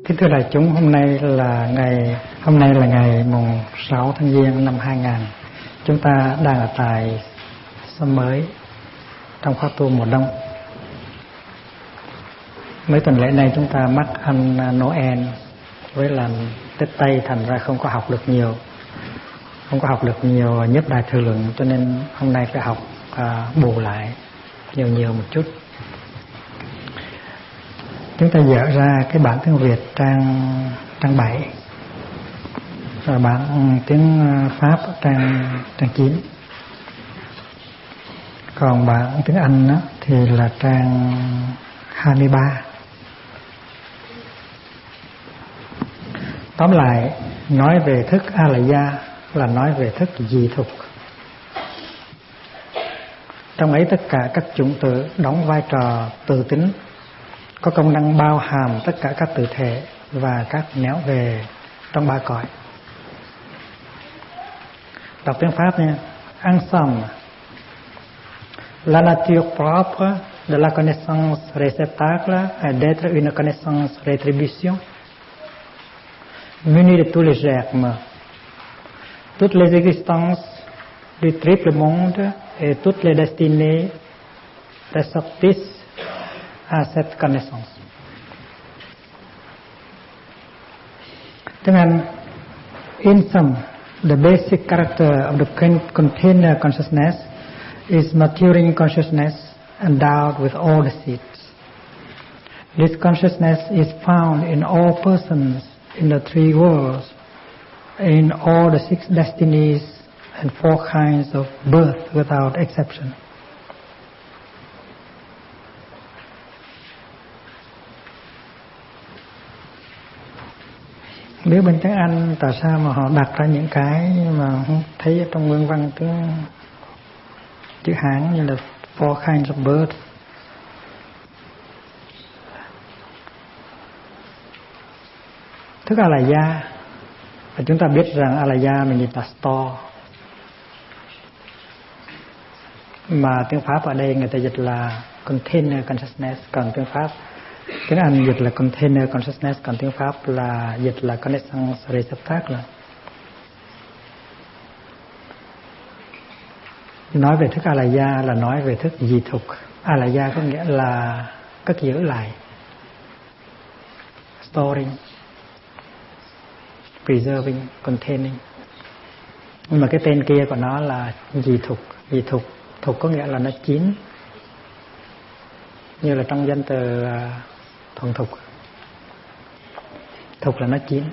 Kính thưa đại chúng, hôm nay là ngày mùng 6 tháng Giêng năm 2000. Chúng ta đang ở tại Sâm Mới trong khóa tu mùa đông. Mấy tuần lễ này chúng ta mắc ăn Noel với làm Tết Tây, thành ra không có học được nhiều nhất đại thừa luận, cho nên hôm nay phải học bù lại nhiều một chút. Chúng ta dở ra cái bản tiếng Việt trang 7 và bản tiếng Pháp trang 9. Còn bản tiếng Anh đó, thì là trang 23. Tóm lại, nói về thức Alaya là nói về thức dị thục. Trong ấy tất cả các chủng tử đóng vai trò từ tính, có công năng bao hàm tất cả các tự thể và các néo về trong ba cõi. Đọc tiếng Pháp nha. Ensemble, la nature propre de la connaissance réceptacle est d'être une connaissance rétribution, munie de tous les germes, toutes les existences du triple monde et toutes les destinées réceptrices à cette connaissance. Tiếng Anh. In sum, the basic character of the container consciousness is maturing consciousness endowed with all the seeds. This consciousness is found in all persons in the three worlds, in all the six destinies and four kinds of birth without exception. Nếu bên tiếng Anh tại sao mà họ đặt ra những cái mà không thấy ở trong nguyên văn tiếng chữ Hán như là four kinds of birth. Thức Alaya, và chúng ta biết rằng Alaya mình dịch là store, mà tiếng Pháp ở đây người ta dịch là container consciousness, còn tiếng Anh dịch là container consciousness, còn tiếng Pháp là dịch là connaissance réceptacle. Nói về thức Alaya là nói về thức dị thục. Alaya có nghĩa là cất giữ lại, storing, preserving, containing. Nhưng mà cái tên kia của nó là dị thục. Dị thục, thục có nghĩa là nó chín, như là trong danh từ thuần thục. Thục là nó chín.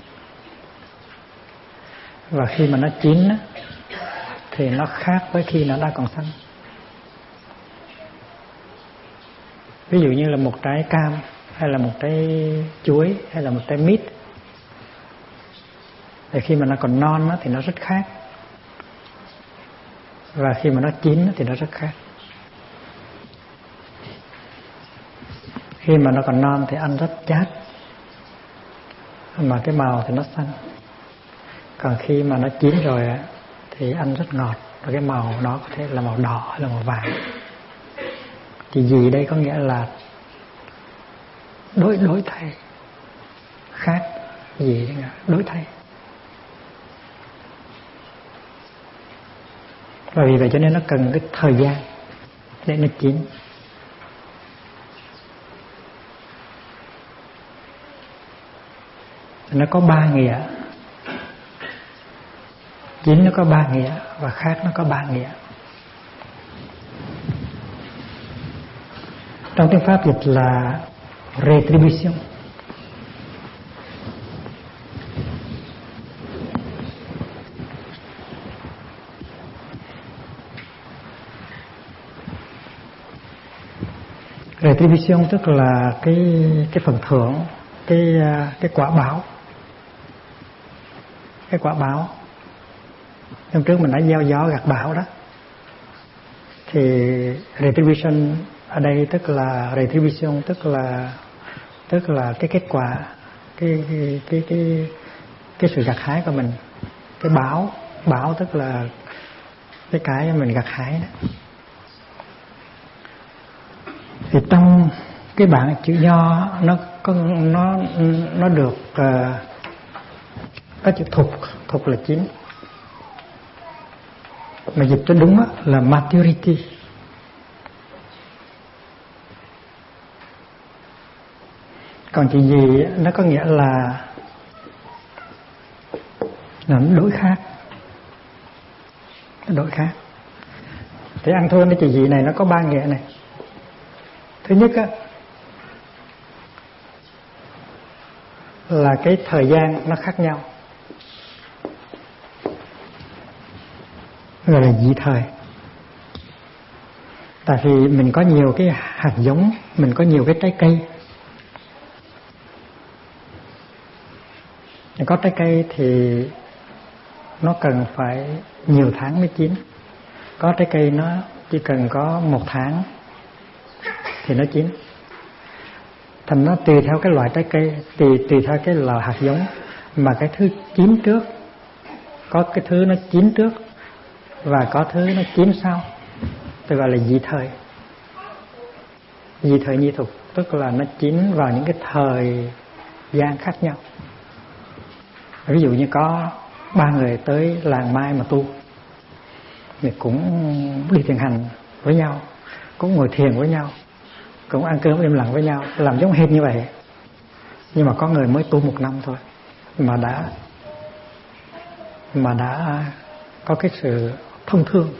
Và khi mà nó chín thì nó khác với khi nó đang còn xanh. Ví dụ như là một trái cam, hay là một trái chuối, hay là một trái mít, thì khi mà nó còn non thì nó rất khác, và khi mà nó chín thì nó rất khác. Khi mà nó còn non thì ăn rất chát, mà cái màu thì nó xanh. Còn khi mà nó chín rồi thì ăn rất ngọt, và cái màu nó có thể là màu đỏ hay là màu vàng. Thì gì đây có nghĩa là đối thay, khác, gì đối thay. Và vì vậy cho nên nó cần cái thời gian để nó chín. Nó có ba nghĩa. Chín nó có ba nghĩa, và khác nó có ba nghĩa. Trong tiếng Pháp dịch là rétribution. Rétribution tức là cái phần thưởng, cái quả báo. Cái quả báo. Hôm trước mình đã gieo gió gặt bão đó. Thì retribution ở đây tức là retribution tức là cái kết quả, cái sự gặt hái của mình. Cái báo tức là cái mình gặt hái đó. Thì trong cái bảng chữ Nho nó được có chữ thục là 9, mà dịch cho đúng là maturity. Còn chữ gì nó có nghĩa là nó đổi khác. Đổi khác. Thì ăn thua cái chữ gì này nó có 3 nghĩa này. Thứ nhất là cái thời gian nó khác nhau, gọi là dị thời. Tại vì mình có nhiều cái hạt giống, mình có nhiều cái trái cây. Có trái cây thì nó cần phải nhiều tháng mới chín. Có trái cây nó chỉ cần có 1 tháng thì nó chín. Thành nó tùy theo cái loại trái cây, tùy theo cái loại hạt giống mà cái thứ chín trước. Có cái thứ nó chín trước và có thứ nó chín sau, tôi gọi là dị thời. Dị thời nhi thục tức là nó chín vào những cái thời gian khác nhau. Ví dụ như có 3 người tới làng Mai mà tu, thì cũng đi thiền hành với nhau, cũng ngồi thiền với nhau, cũng ăn cơm im lặng với nhau, làm giống hệt như vậy. Nhưng mà có người mới tu 1 năm thôi mà đã có cái sự thông thương,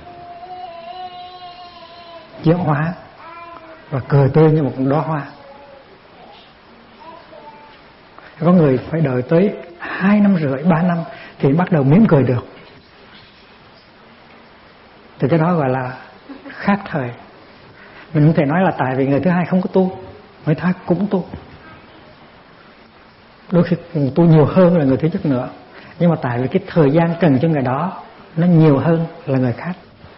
chuyển hóa và cười tươi như một đóa hoa. Có người phải đợi tới 2 năm rưỡi, 3 năm thì bắt đầu mỉm cười được. Thì cái đó gọi là khác thời. Mình không thể nói là tại vì người thứ hai không có tu, người thứ hai cũng tu. Đôi khi tu nhiều hơn là người thứ nhất nữa, nhưng mà tại vì cái thời gian cần cho người đó nó nhiều hơn là người khác.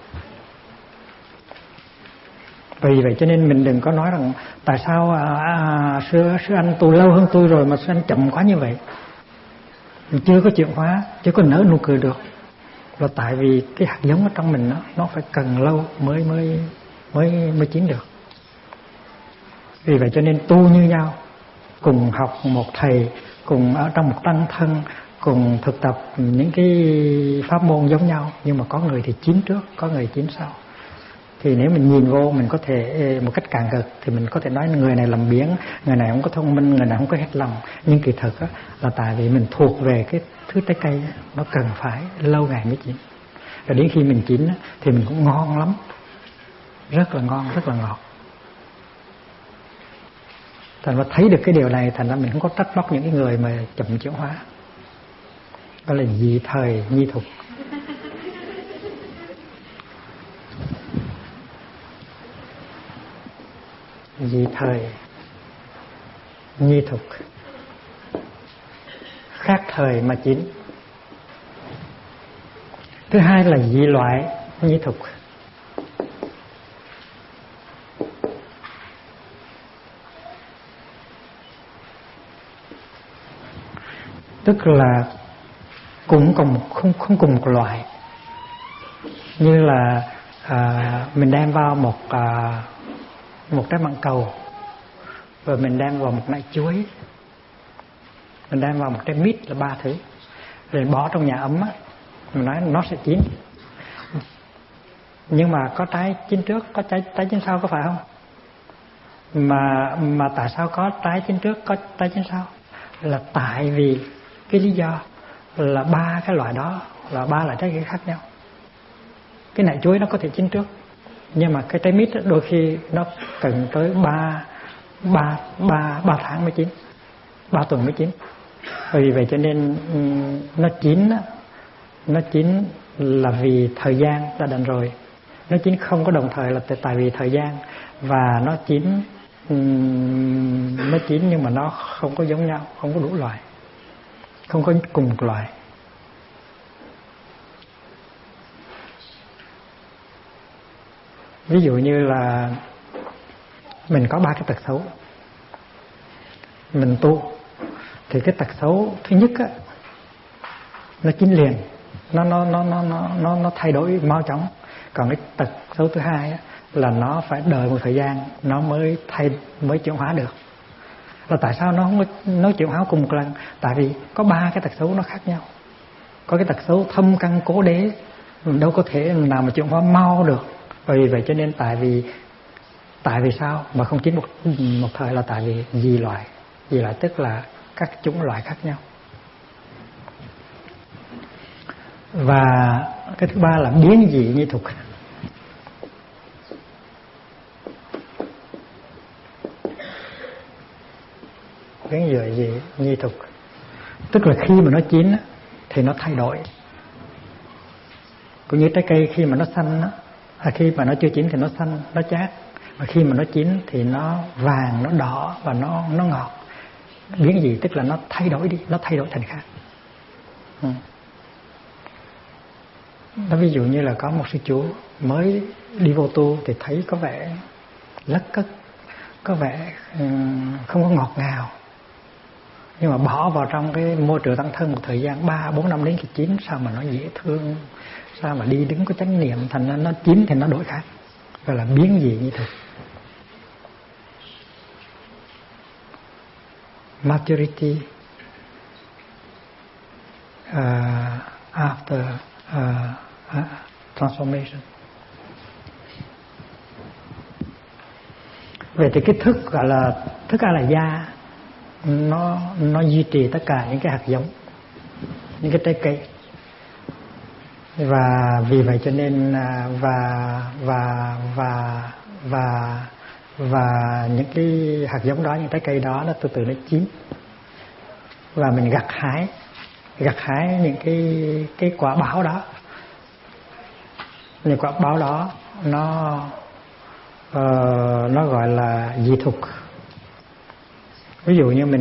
Vì vậy cho nên mình đừng có nói rằng tại sao sư anh tu lâu hơn tôi rồi mà sư anh chậm quá như vậy, mình chưa có chuyển hóa, chưa có nở nụ cười được. Là tại vì cái hạt giống ở trong mình nó phải cần lâu mới chín được. Vì vậy cho nên tu như nhau, cùng học một thầy, cùng ở trong một tăng thân, cùng thực tập những cái pháp môn giống nhau, nhưng mà có người thì chín trước, có người chín sau. Thì nếu mình nhìn vô, mình có thể một cách cạn gật thì mình có thể nói người này làm biếng, người này không có thông minh, người này không có hết lòng. Nhưng kỳ thực là tại vì mình thuộc về cái thứ trái cây nó cần phải lâu ngày mới chín. Rồi đến khi mình chín thì mình cũng ngon lắm, rất là ngon, rất là ngọt. Thành ra thấy được cái điều này, thành ra mình không có trách móc những cái người mà chậm chuyển hóa. Đó là dị thời nhi thục. Dị thời nhi thục, khác thời mà chín. Thứ hai là dị loại nhi thục. Tức là cũng không cùng một loại. Như là mình đem vào một trái măng cầu, rồi mình đem vào một nải chuối, mình đem vào một trái mít, là 3 thứ, rồi bỏ trong nhà ấm mình nói nó sẽ chín. Nhưng mà có trái chín trước, có trái chín sau, có phải không? Mà tại sao có trái chín trước, có trái chín sau? Là tại vì cái lý do là 3 cái loại đó là 3 loại trái cây khác nhau. Cái nải chuối nó có thể chín trước, nhưng mà cái trái mít đôi khi nó cần tới 3 tháng mới chín, 3 tuần mới chín. Vì vậy cho nên nó chín là vì thời gian đã định rồi. Nó chín không có đồng thời là tại vì thời gian, và nó chín nhưng mà nó không có giống nhau, không có đủ loại, không có cùng một loại. Ví dụ như là mình có 3 cái tật xấu, mình tu thì cái tật xấu thứ nhất nó chín liền, nó thay đổi mau chóng. Còn cái tật xấu thứ hai là nó phải đợi một thời gian nó mới chuyển hóa được. Là tại sao nó không có nó chuyển hóa cùng một lần? Tại vì có 3 cái tật xấu nó khác nhau. Có cái tật xấu thâm căn cố đế, mình đâu có thể nào mà chuyển hóa mau được. Vì vậy cho nên tại vì sao mà không chín một thời, là tại vì dị loại tức là các chủng loại khác nhau. Và cái thứ 3 là biến dị nhi thục. Biến dị nhi thục tức là khi mà nó chín thì nó thay đổi, cũng như trái cây khi mà nó xanh khi mà nó chưa chín thì nó xanh, nó chát, và khi mà nó chín thì nó vàng, nó đỏ và nó ngọt. Biến dị tức là nó thay đổi đi, nó thay đổi thành khác. Đó, ví dụ như là có một sư chú mới đi vô tu thì thấy có vẻ lất cất, có vẻ không có ngọt ngào, nhưng mà bỏ vào trong cái môi trường tăng thân một thời gian 3-4 năm đến khi chín, sao mà nó dễ thương, sao mà đi đứng có chánh niệm, thành ra nó chín thì nó đổi khác, gọi là biến dị như thế. Maturity after transformation. Về thì cái thức gọi là thức A La Da, nó duy trì tất cả những cái hạt giống, những cái trái cây, và vì vậy cho nên và những cái hạt giống đó, những trái cây đó nó từ từ nó chín, và mình gặt hái những cái quả báo đó. Những quả báo đó nó gọi là dị thục. Ví dụ như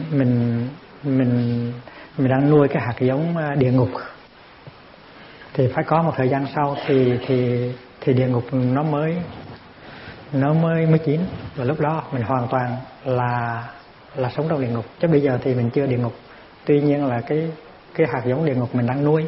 mình đang nuôi cái hạt giống địa ngục, thì phải có một thời gian sau thì địa ngục nó mới chín, và lúc đó mình hoàn toàn là sống trong địa ngục. Chứ bây giờ thì mình chưa địa ngục, tuy nhiên là cái hạt giống địa ngục mình đang nuôi.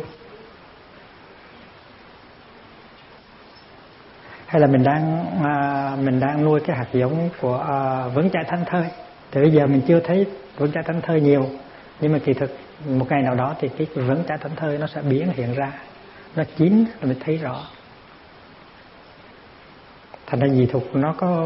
Hay là mình đang nuôi cái hạt giống của vững chãi thảnh thơi, thì bây giờ mình chưa thấy vững chãi thảnh thơi nhiều, nhưng mà kỳ thực một ngày nào đó thì cái vững chãi thảnh thơi nó sẽ biến hiện ra, nó chín rồi mình thấy rõ. Thành ra dị thục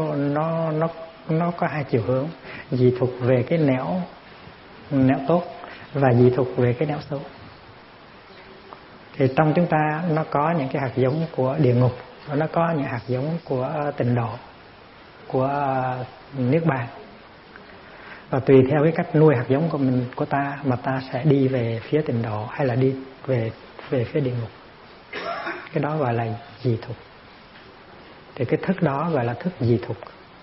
nó có hai chiều hướng: dị thục về cái nẻo tốt và dị thục về cái nẻo xấu. Thì trong chúng ta nó có những cái hạt giống của địa ngục, và nó có những hạt giống của tịnh độ, của niết bàn. Và tùy theo cái cách nuôi hạt giống của ta mà ta sẽ đi về phía tịnh độ hay là đi về phía địa ngục. Cái đó gọi là dị thục. Thì cái thức đó gọi là thức dị thục,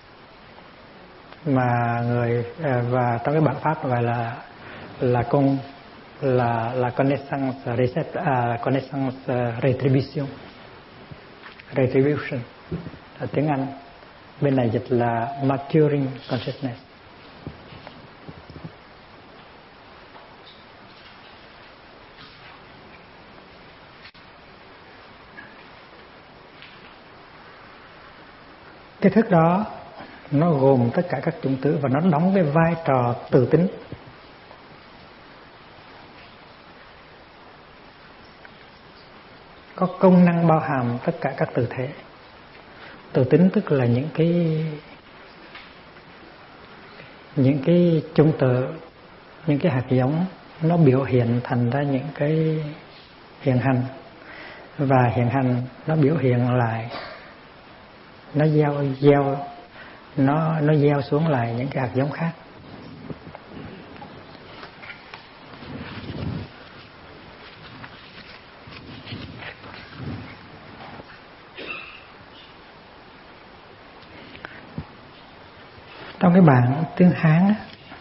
mà và trong cái bản pháp gọi là connaissance retribution, tiếng Anh, bên này dịch là maturing consciousness. Cái thức đó nó gồm tất cả các chủng tử, và nó đóng cái vai trò tự tính. Có công năng bao hàm tất cả các tự thể. Tự tính tức là những cái chủng tử, những cái hạt giống, nó biểu hiện thành ra những cái hiện hành, và hiện hành nó biểu hiện lại, nó gieo xuống lại những cái hạt giống khác. Trong cái bản tiếng Hán,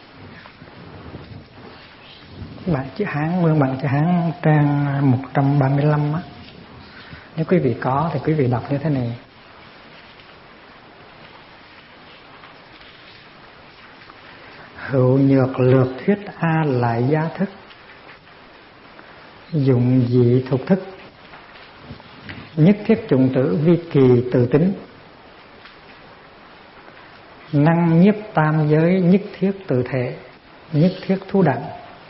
bản chữ Hán, nguyên bản chữ Hán trang 135 á, nếu quý vị có thì quý vị đọc như thế này: hữu nhược lược thuyết A lại gia thức, dụng dị thục thức, nhất thiết chủng tử vi kỳ tự tính, năng nhiếp tam giới, nhất thiết tự thể, nhất thiết thú đẳng.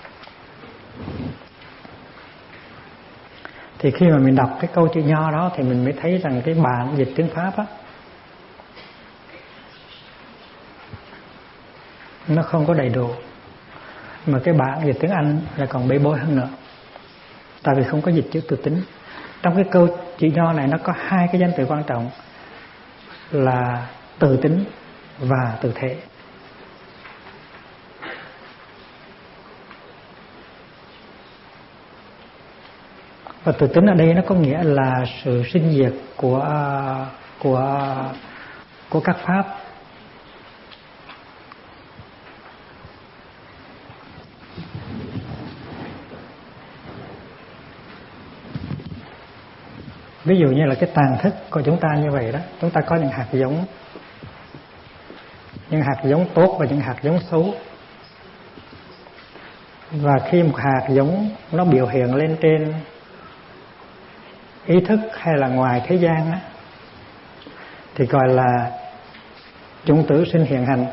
Thì khi mà mình đọc cái câu chữ Nho đó thì mình mới thấy rằng cái bản dịch tiếng Pháp á, nó không có đầy đủ, mà cái bản dịch tiếng Anh là còn bê bối hơn nữa, tại vì không có dịch chữ từ tính. Trong cái câu chữ Nho này nó có hai cái danh từ quan trọng là từ tính và từ thể. Và từ tính ở đây nó có nghĩa là sự sinh diệt của các pháp. Ví dụ như là cái tàng thức của chúng ta như vậy đó, chúng ta có những hạt giống tốt và những hạt giống xấu. Và khi một hạt giống nó biểu hiện lên trên ý thức hay là ngoài thế gian á, thì gọi là chủng tử sinh hiện hành.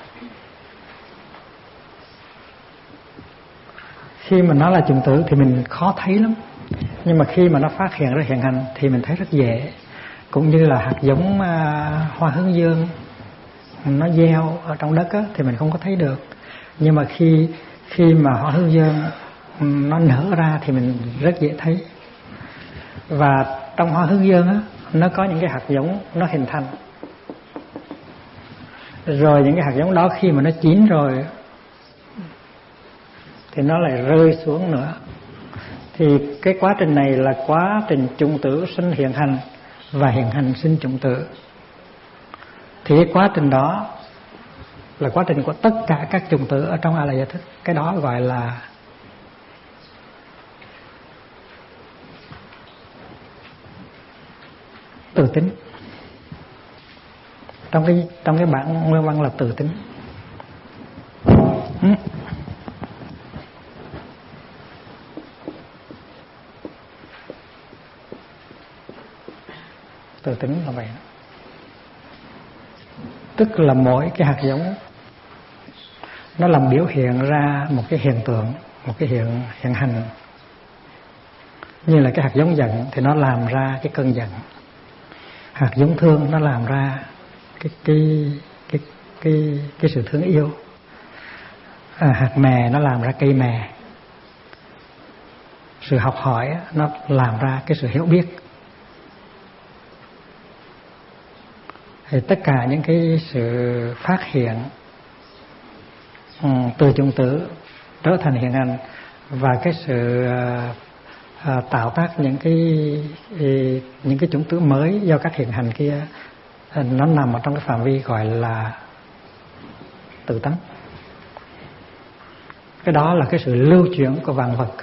Khi mà nó là chủng tử thì mình khó thấy lắm, nhưng mà khi mà nó phát hiện ra hiện hành thì mình thấy rất dễ. Cũng như là hạt giống hoa hướng dương nó gieo ở trong đất á, thì mình không có thấy được, nhưng mà khi mà hoa hướng dương nó nở ra thì mình rất dễ thấy. Và trong hoa hướng dương á, nó có những cái hạt giống nó hình thành, rồi những cái hạt giống đó khi mà nó chín rồi thì nó lại rơi xuống nữa. Thì cái quá trình này là quá trình chủng tử sinh hiện hành và hiện hành sinh chủng tử. Thì cái quá trình đó là quá trình của tất cả các chủng tử ở trong A La Gia Thức. Cái đó gọi là từ tính. Trong cái bản nguyên văn là từ tính. Từ tính là vậy. Tức là mỗi cái hạt giống nó làm biểu hiện ra một cái hiện tượng, một cái hiện hành. Như là cái hạt giống giận thì nó làm ra cái cơn giận. Hạt giống thương nó làm ra cái sự thương yêu. Hạt mè nó làm ra cây mè. Sự học hỏi nó làm ra cái sự hiểu biết. Thì tất cả những cái sự phát hiện từ chủng tử trở thành hiện hành, và cái sự tạo tác những cái chủng tử mới do các hiện hành kia, nó nằm ở trong cái phạm vi gọi là tự tánh. Cái đó là cái sự lưu chuyển của vạn vật,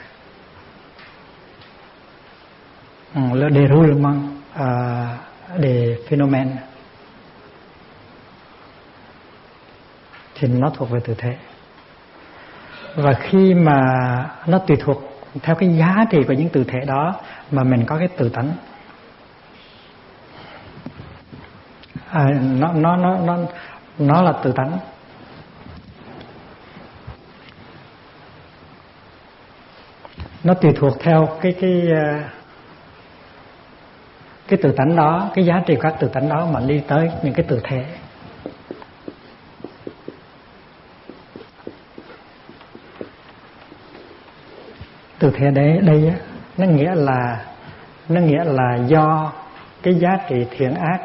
le déroulement des phénomènes, thì nó thuộc về tự thể. Và khi mà nó tùy thuộc theo cái giá trị của những tự thể đó mà mình có cái tự tánh. Nó là tự tánh. Nó tùy thuộc theo cái tự tánh đó, cái giá trị của các tự tánh đó mà đi tới những cái tự thể. Tự thể đây nó nghĩa là do cái giá trị thiện ác,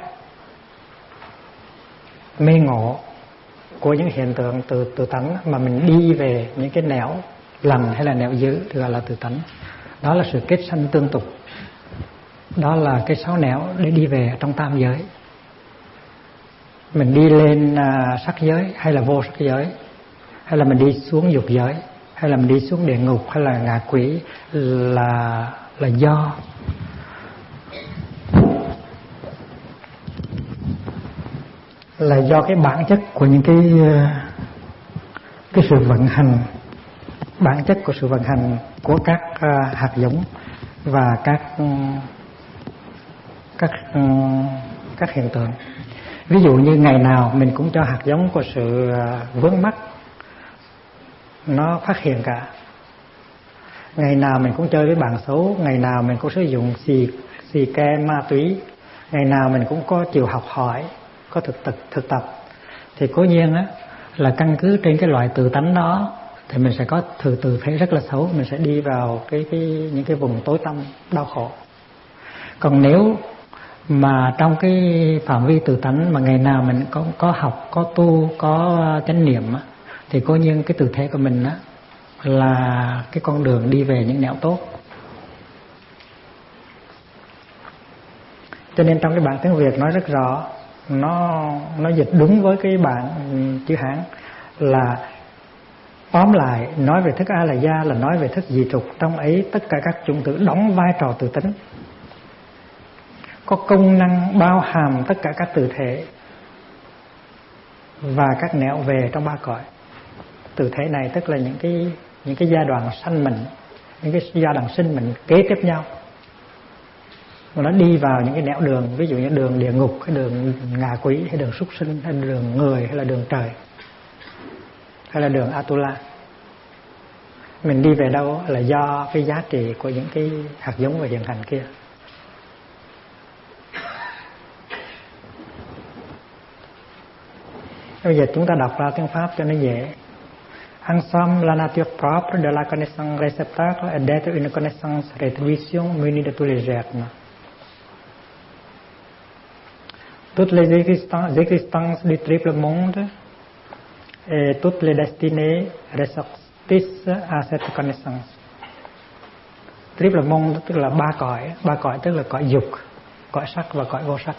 mê ngộ của những hiện tượng tự tánh mà mình đi về những cái nẻo lành hay là nẻo dữ thì gọi là tự tánh. Đó là sự kết sanh tương tục. Đó là cái sáu nẻo để đi về trong tam giới. Mình đi lên sắc giới hay là vô sắc giới, hay là mình đi xuống dục giới, hay là mình đi xuống địa ngục hay là ngạ quỷ, là do cái bản chất của những cái sự vận hành, bản chất của sự vận hành của các hạt giống và các hiện tượng. Ví dụ như ngày nào mình cũng cho hạt giống của sự vướng mắc nó phát hiện cả. Ngày nào mình cũng chơi với bạn xấu, ngày nào mình cũng sử dụng xì ke ma túy, ngày nào mình cũng có chịu học hỏi, có thực tập, thì cố nhiên á là căn cứ trên cái loại tự tánh đó thì mình sẽ có từ thế rất là xấu, mình sẽ đi vào những cái vùng tối tăm đau khổ. Còn nếu mà trong cái phạm vi tự tánh mà ngày nào mình có học, có tu, có chánh niệm á, thì cố nhiên cái tự thế của mình á là cái con đường đi về những nẻo tốt. Cho nên trong cái bản tiếng Việt nói rất rõ, nó dịch đúng với cái bản chữ Hán là tóm lại nói về thức A là gia là nói về thức dị trục, trong ấy tất cả các chủng tử đóng vai trò tự tính, có công năng bao hàm tất cả các tự thể và các nẻo về trong ba cõi. Tự thể này tức là những cái giai đoạn sanh mình, những cái giai đoạn sinh mình kế tiếp nhau, và nó đi vào những cái nẻo đường, ví dụ như đường địa ngục, hay đường ngạ quỷ, hay đường súc sinh, hay đường người, hay là đường trời, hay là đường Atula. Mình đi về đâu là do cái giá trị của những cái hạt giống và hiện hành kia. Bây giờ chúng ta đọc ra tiếng Pháp cho nó dễ. Ensemble, la nature propre de la connaissance réceptacle est d'être une connaissance rétribution munie de tous les germes. Toutes les existences du triple monde et toutes les destinées ressortissent à cette connaissance. Triple monde tức là ba cõi tức là cõi dục, cõi sắc và cõi vô sắc.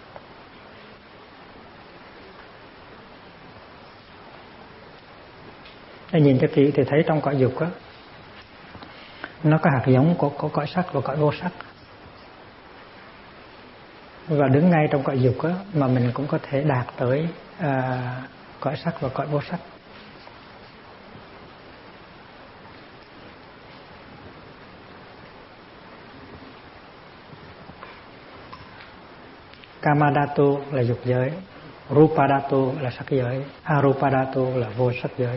Để nhìn cho kỹ thì thấy trong cõi dục á, nó có hạt giống của cõi sắc và cõi vô sắc. Và đứng ngay trong cõi dục á, mà mình cũng có thể đạt tới cõi sắc và cõi vô sắc. Kamadhatu là dục giới, Rupadhatu là sắc giới, Arupadhatu là vô sắc giới.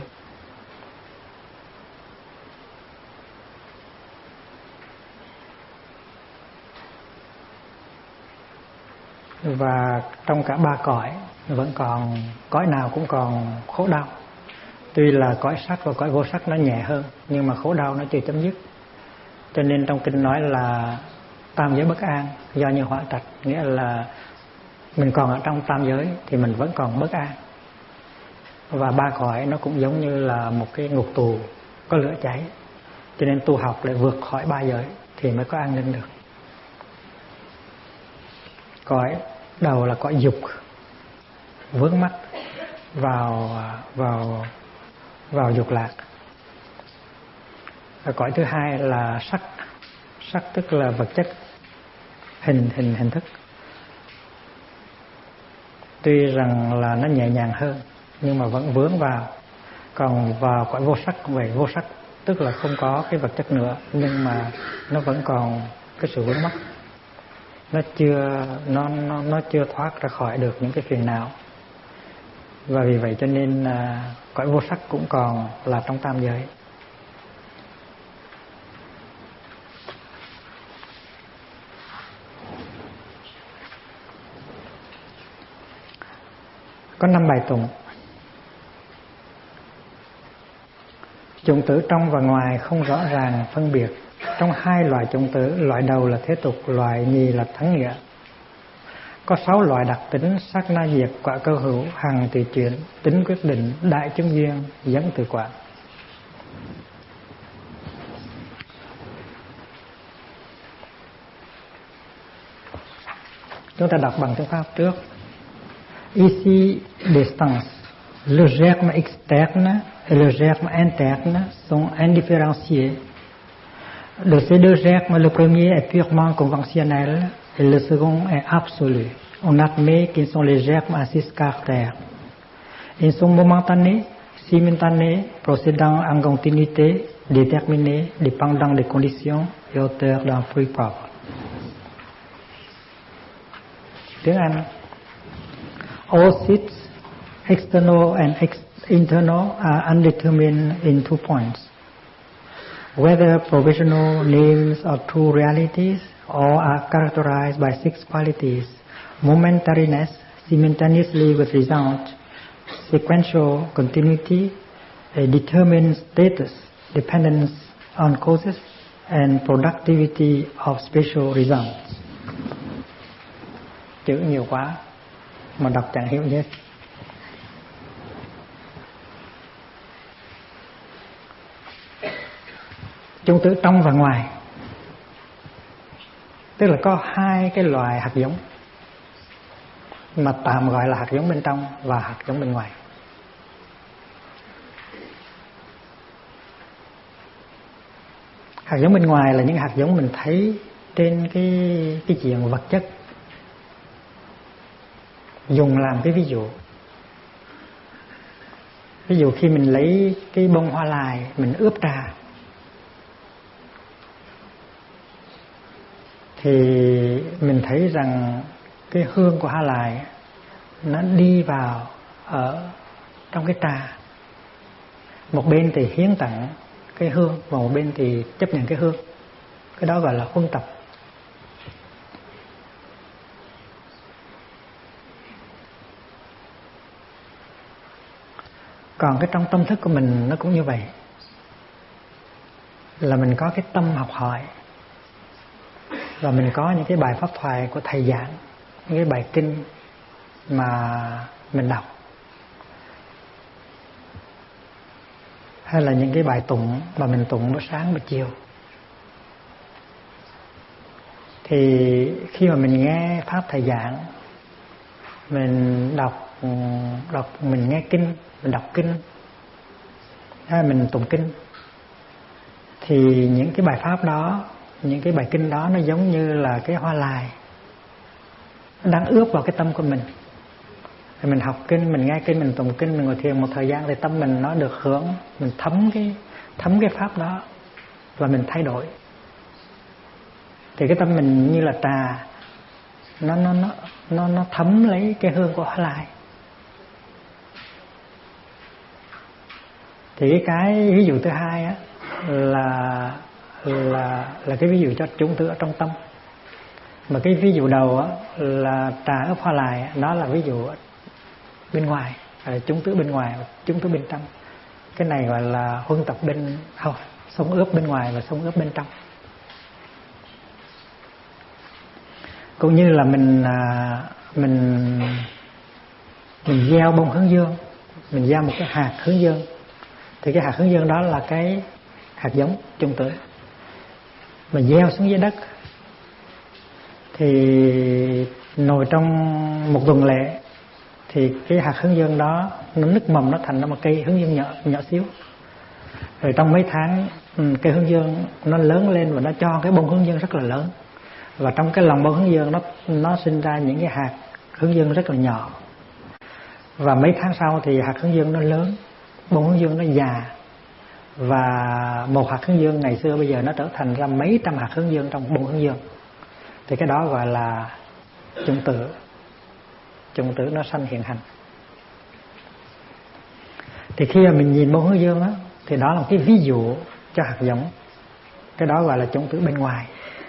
Và trong cả ba cõi vẫn còn, cõi nào cũng còn khổ đau. Tuy là cõi sắc và cõi vô sắc nó nhẹ hơn, nhưng mà khổ đau nó chưa chấm dứt. Cho nên trong kinh nói là tam giới bất an do như hỏa trạch, nghĩa là mình còn ở trong tam giới thì mình vẫn còn bất an. Và ba cõi nó cũng giống như là một cái ngục tù có lửa cháy. Cho nên tu học lại vượt khỏi ba giới thì mới có an ninh được. Cõi đầu là cõi dục, vướng mắc vào dục lạc. Và cõi thứ hai là sắc tức là vật chất, hình thức. Tuy rằng là nó nhẹ nhàng hơn nhưng mà vẫn vướng vào. Còn vào cõi vô sắc, về vô sắc tức là không có cái vật chất nữa, nhưng mà nó vẫn còn cái sự vướng mắc. Nó chưa thoát ra khỏi được những cái phiền não. Và vì vậy cho nên cõi vô sắc cũng còn là trong tam giới. Có 5 bài tụng. Chủng tử trong và ngoài không rõ ràng phân biệt. Trong hai loại chủng tử, loại đầu là thế tục, loại nhì là thắng nghĩa. Có 6 loại đặc tính: sát na diệt, quả cơ hữu, hằng tùy chuyển, tính quyết định, đại chứng duyên, dẫn từ quả. Chúng ta đọc bằng tiếng Pháp trước. Ici, distance. Le germe externe et le germe interne sont indifférenciés. De ces deux germes, le premier est purement conventionnel et le second est absolu. On admet qu'ils sont les germes à 6 caractères. Ils sont momentanés, simultanés, procédant en continuité, déterminés, dépendant des conditions et auteurs d'un fruit propre. Tiếng Anh. all seeds, external and internal, are undetermined in 2 points. Whether provisional names or true realities, all are characterized by 6 qualities: momentariness, simultaneously with result, sequential continuity, a determined status, dependence on causes, and productivity of special results. Chữ nhiều quá mà đọc chẳng hiểu gì hết. Chủng tử trong và ngoài, tức là có 2 cái loại hạt giống mà tạm gọi là hạt giống bên trong và hạt giống bên ngoài. Hạt giống bên ngoài là những hạt giống mình thấy trên cái chuyện vật chất. Dùng làm cái ví dụ, ví dụ khi mình lấy cái bông hoa lài mình ướp trà thì mình thấy rằng cái hương của hoa lài nó đi vào ở trong cái trà. Một bên thì hiến tặng cái hương và một bên thì chấp nhận cái hương. Cái đó gọi là huân tập. Còn cái trong tâm thức của mình nó cũng như vậy, là mình có cái tâm học hỏi và mình có những cái bài pháp thoại của thầy giảng, những cái bài kinh mà mình đọc, hay là những cái bài tụng mà mình tụng buổi sáng buổi chiều. Thì khi mà mình nghe pháp thầy giảng, mình đọc mình nghe kinh, mình đọc kinh hay mình tụng kinh, thì những cái bài pháp đó, những cái bài kinh đó nó giống như là cái hoa lài, nó đang ướp vào cái tâm của mình. Thì mình học kinh, mình nghe kinh, mình tụng kinh, mình ngồi thiền một thời gian thì tâm mình nó được hưởng, mình thấm cái pháp đó và mình thay đổi. Thì cái tâm mình như là trà, nó thấm lấy cái hương của hoa lài. Thì cái ví dụ thứ hai á là cái ví dụ cho chủng tử ở trong tâm. Mà cái ví dụ đầu á là trà ướp hoa lài, đó là ví dụ bên ngoài, chủng tử bên ngoài, chủng tử bên trong. Cái này gọi là huân tập xông ướp bên ngoài và xông ướp bên trong. Cũng như là mình gieo bông hướng dương, mình gieo một cái hạt hướng dương, thì cái hạt hướng dương đó là cái hạt giống chủng tử. Mà gieo xuống dưới đất thì nồi trong một tuần lễ thì cái hạt hướng dương đó nó nứt mầm, nó thành ra một cây hướng dương nhỏ xíu. Rồi trong mấy tháng cây hướng dương nó lớn lên và nó cho cái bông hướng dương rất là lớn. Và trong cái lòng bông hướng dương nó sinh ra những cái hạt hướng dương rất là nhỏ. Và mấy tháng sau thì hạt hướng dương nó lớn, bông hướng dương nó già. Và một hạt hướng dương ngày xưa bây giờ nó trở thành ra mấy trăm hạt hướng dương trong bông hướng dương. Thì cái đó gọi là chủng tử. Chủng tử nó sanh hiện hành. Thì khi mà mình nhìn bông hướng dương đó, thì đó là một cái ví dụ cho hạt giống. Cái đó gọi là chủng tử bên ngoài.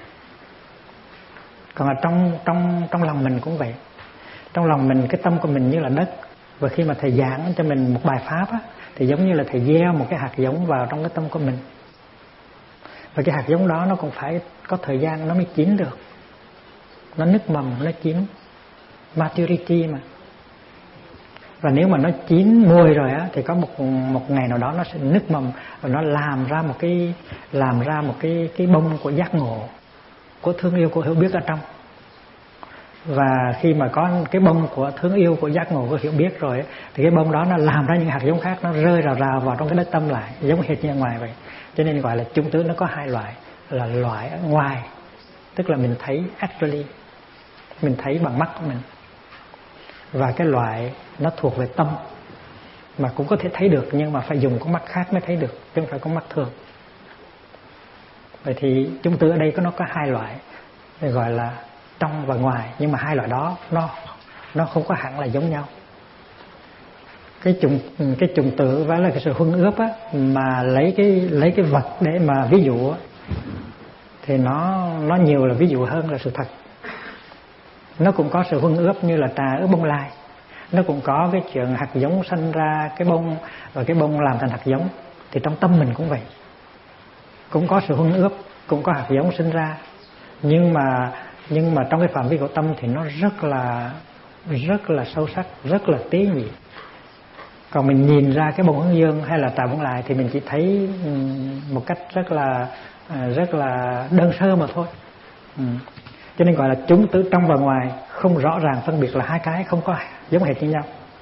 Còn ở trong lòng mình cũng vậy. Trong lòng mình, cái tâm của mình như là đất. Và khi mà thầy giảng cho mình một bài pháp á, thì giống như là thầy gieo một cái hạt giống vào trong cái tâm của mình. Và cái hạt giống đó nó cũng phải có thời gian nó mới chín được. Nó nứt mầm, nó chín. Maturity mà. Và nếu mà nó chín mùi rồi á, thì có một ngày nào đó nó sẽ nứt mầm và nó làm ra một cái bông của giác ngộ, của thương yêu, của hiểu biết ở trong. Và khi mà có cái bông của thương yêu, của giác ngộ, của hiểu biết rồi ấy, thì cái bông đó nó làm ra những hạt giống khác, nó rơi rào vào trong cái đất tâm lại, giống hệt như ở ngoài vậy. Cho nên gọi là chủng tử nó có 2 loại, là loại ở ngoài, tức là mình thấy actually, mình thấy bằng mắt của mình, và cái loại nó thuộc về tâm, mà cũng có thể thấy được nhưng mà phải dùng con mắt khác mới thấy được, chứ không phải con mắt thường. Vậy thì chủng tử ở đây nó có 2 loại, gọi là trong và ngoài. Nhưng mà 2 loại đó nó không có hẳn là giống nhau. Cái chủng tử và là cái sự huân ướp á, mà lấy cái vật để mà ví dụ á, thì nó nhiều là ví dụ hơn là sự thật. Nó cũng có sự huân ướp như là trà ướp bông lai, nó cũng có cái chuyện hạt giống sanh ra cái bông và cái bông làm thành hạt giống. Thì trong tâm mình cũng vậy, cũng có sự huân ướp, cũng có hạt giống sinh ra, nhưng mà trong cái phạm vi của tâm thì nó rất là sâu sắc, rất là tế nhị. Còn mình nhìn ra cái bông hướng dương hay là trà bông lai thì mình chỉ thấy một cách rất là đơn sơ mà thôi. Cho nên gọi là chúng tử trong và ngoài, không rõ ràng phân biệt là hai cái không có giống hệt như nhau.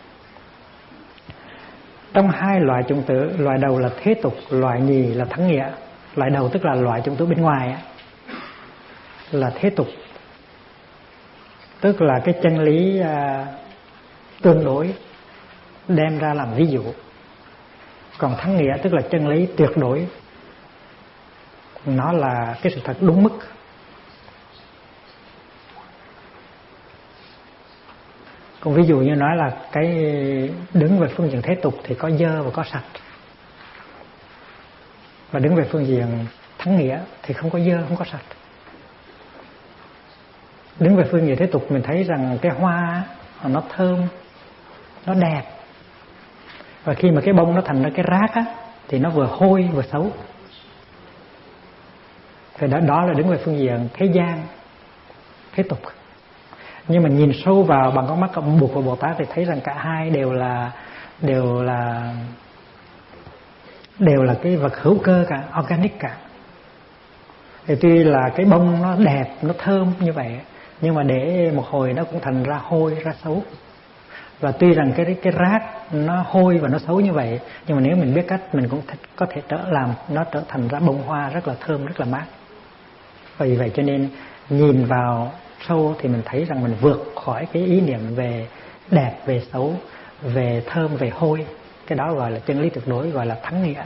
Trong hai loại chủng tử, loại đầu là thế tục, loại nhì là thắng nghĩa. Loại đầu tức là loại chủng tử bên ngoài là thế tục, tức là cái chân lý tương đối đem ra làm ví dụ. Còn thắng nghĩa tức là chân lý tuyệt đối, nó là cái sự thật đúng mức. Còn ví dụ như nói là cái đứng về phương diện thế tục thì có dơ và có sạch, và đứng về phương diện thắng nghĩa thì không có dơ, không có sạch. Đứng về phương diện thế tục mình thấy rằng cái hoa nó thơm, nó đẹp, và khi mà cái bông nó thành ra cái rác á, thì nó vừa hôi vừa xấu. Thì đó là đứng về phương diện thế gian, thế tục. Nhưng mà nhìn sâu vào bằng con mắt của Bụt và Bồ Tát thì thấy rằng cả hai đều là cái vật hữu cơ cả, organic cả. Thì tuy là cái bông nó đẹp, nó thơm như vậy, nhưng mà để một hồi nó cũng thành ra hôi, ra xấu. Và tuy rằng cái rác nó hôi và nó xấu như vậy, nhưng mà nếu mình biết cách, mình cũng có thể làm nó trở thành ra bông hoa rất là thơm, rất là mát. Vì vậy cho nên nhìn vào sâu thì mình thấy rằng mình vượt khỏi cái ý niệm về đẹp, về xấu, về thơm, về hôi. Cái đó gọi là chân lý tuyệt đối, gọi là thắng nghĩa.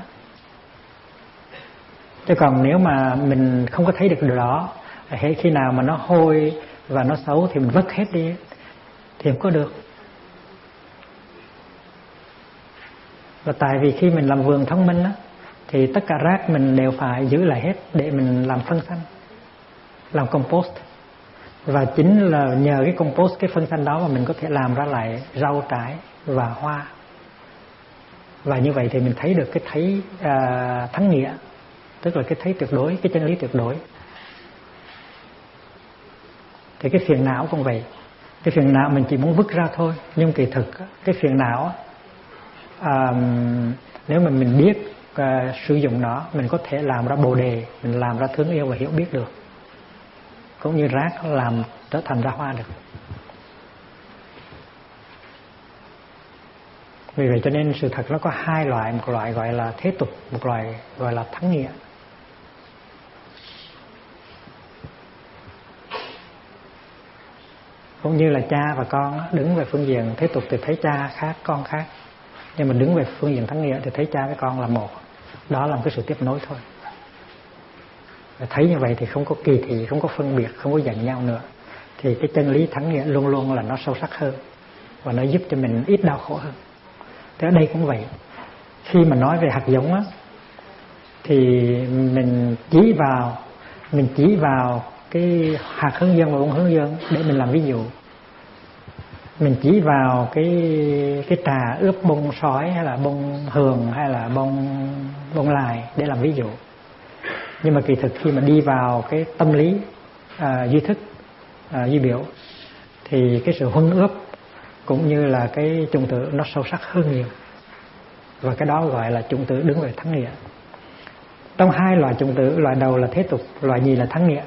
Chứ còn nếu mà mình không có thấy được điều đó, khi nào mà nó hôi và nó xấu thì mình vứt hết đi thì không có được. Và tại vì khi mình làm vườn thông minh á, thì tất cả rác mình đều phải giữ lại hết để mình làm phân xanh, làm compost. Và chính là nhờ cái compost, cái phân xanh đó mà mình có thể làm ra lại rau trái và hoa. Và như vậy thì mình thấy được cái thấy thắng nghĩa, tức là cái thấy tuyệt đối, cái chân lý tuyệt đối. Thì cái phiền não cũng vậy. Cái phiền não mình chỉ muốn vứt ra thôi, nhưng kỳ thực cái phiền não nếu mà mình biết sử dụng nó, mình có thể làm ra bồ đề, mình làm ra thương yêu và hiểu biết được, cũng như rác làm trở thành ra hoa được. Vì vậy cho nên sự thật nó có hai loại, một loại gọi là thế tục, một loại gọi là thắng nghĩa. Cũng như là cha và con đứng về phương diện thế tục thì thấy cha khác, con khác, nhưng mà đứng về phương diện thắng nghĩa thì thấy cha với con là một. Đó là một cái sự tiếp nối thôi. Và thấy như vậy thì không có kỳ thị, không có phân biệt, không có giận nhau nữa. Thì cái chân lý thắng nghĩa luôn luôn là nó sâu sắc hơn, và nó giúp cho mình ít đau khổ hơn. Thế ở đây cũng vậy. Khi mà nói về hạt giống á, thì mình chỉ vào cái hạt hướng dương và bông hướng dương để mình làm ví dụ. Mình chỉ vào cái trà ướp bông sói hay là bông hường hay là bông lài để làm ví dụ. Nhưng mà kỳ thực khi mà đi vào cái tâm lý duy thức, duy biểu, thì cái sự huân ướp cũng như là cái chủng tử nó sâu sắc hơn nhiều. Và cái đó gọi là chủng tử đứng về thắng nghĩa. Trong hai loại chủng tử, loại đầu là thế tục, loại nhì là thắng nghĩa.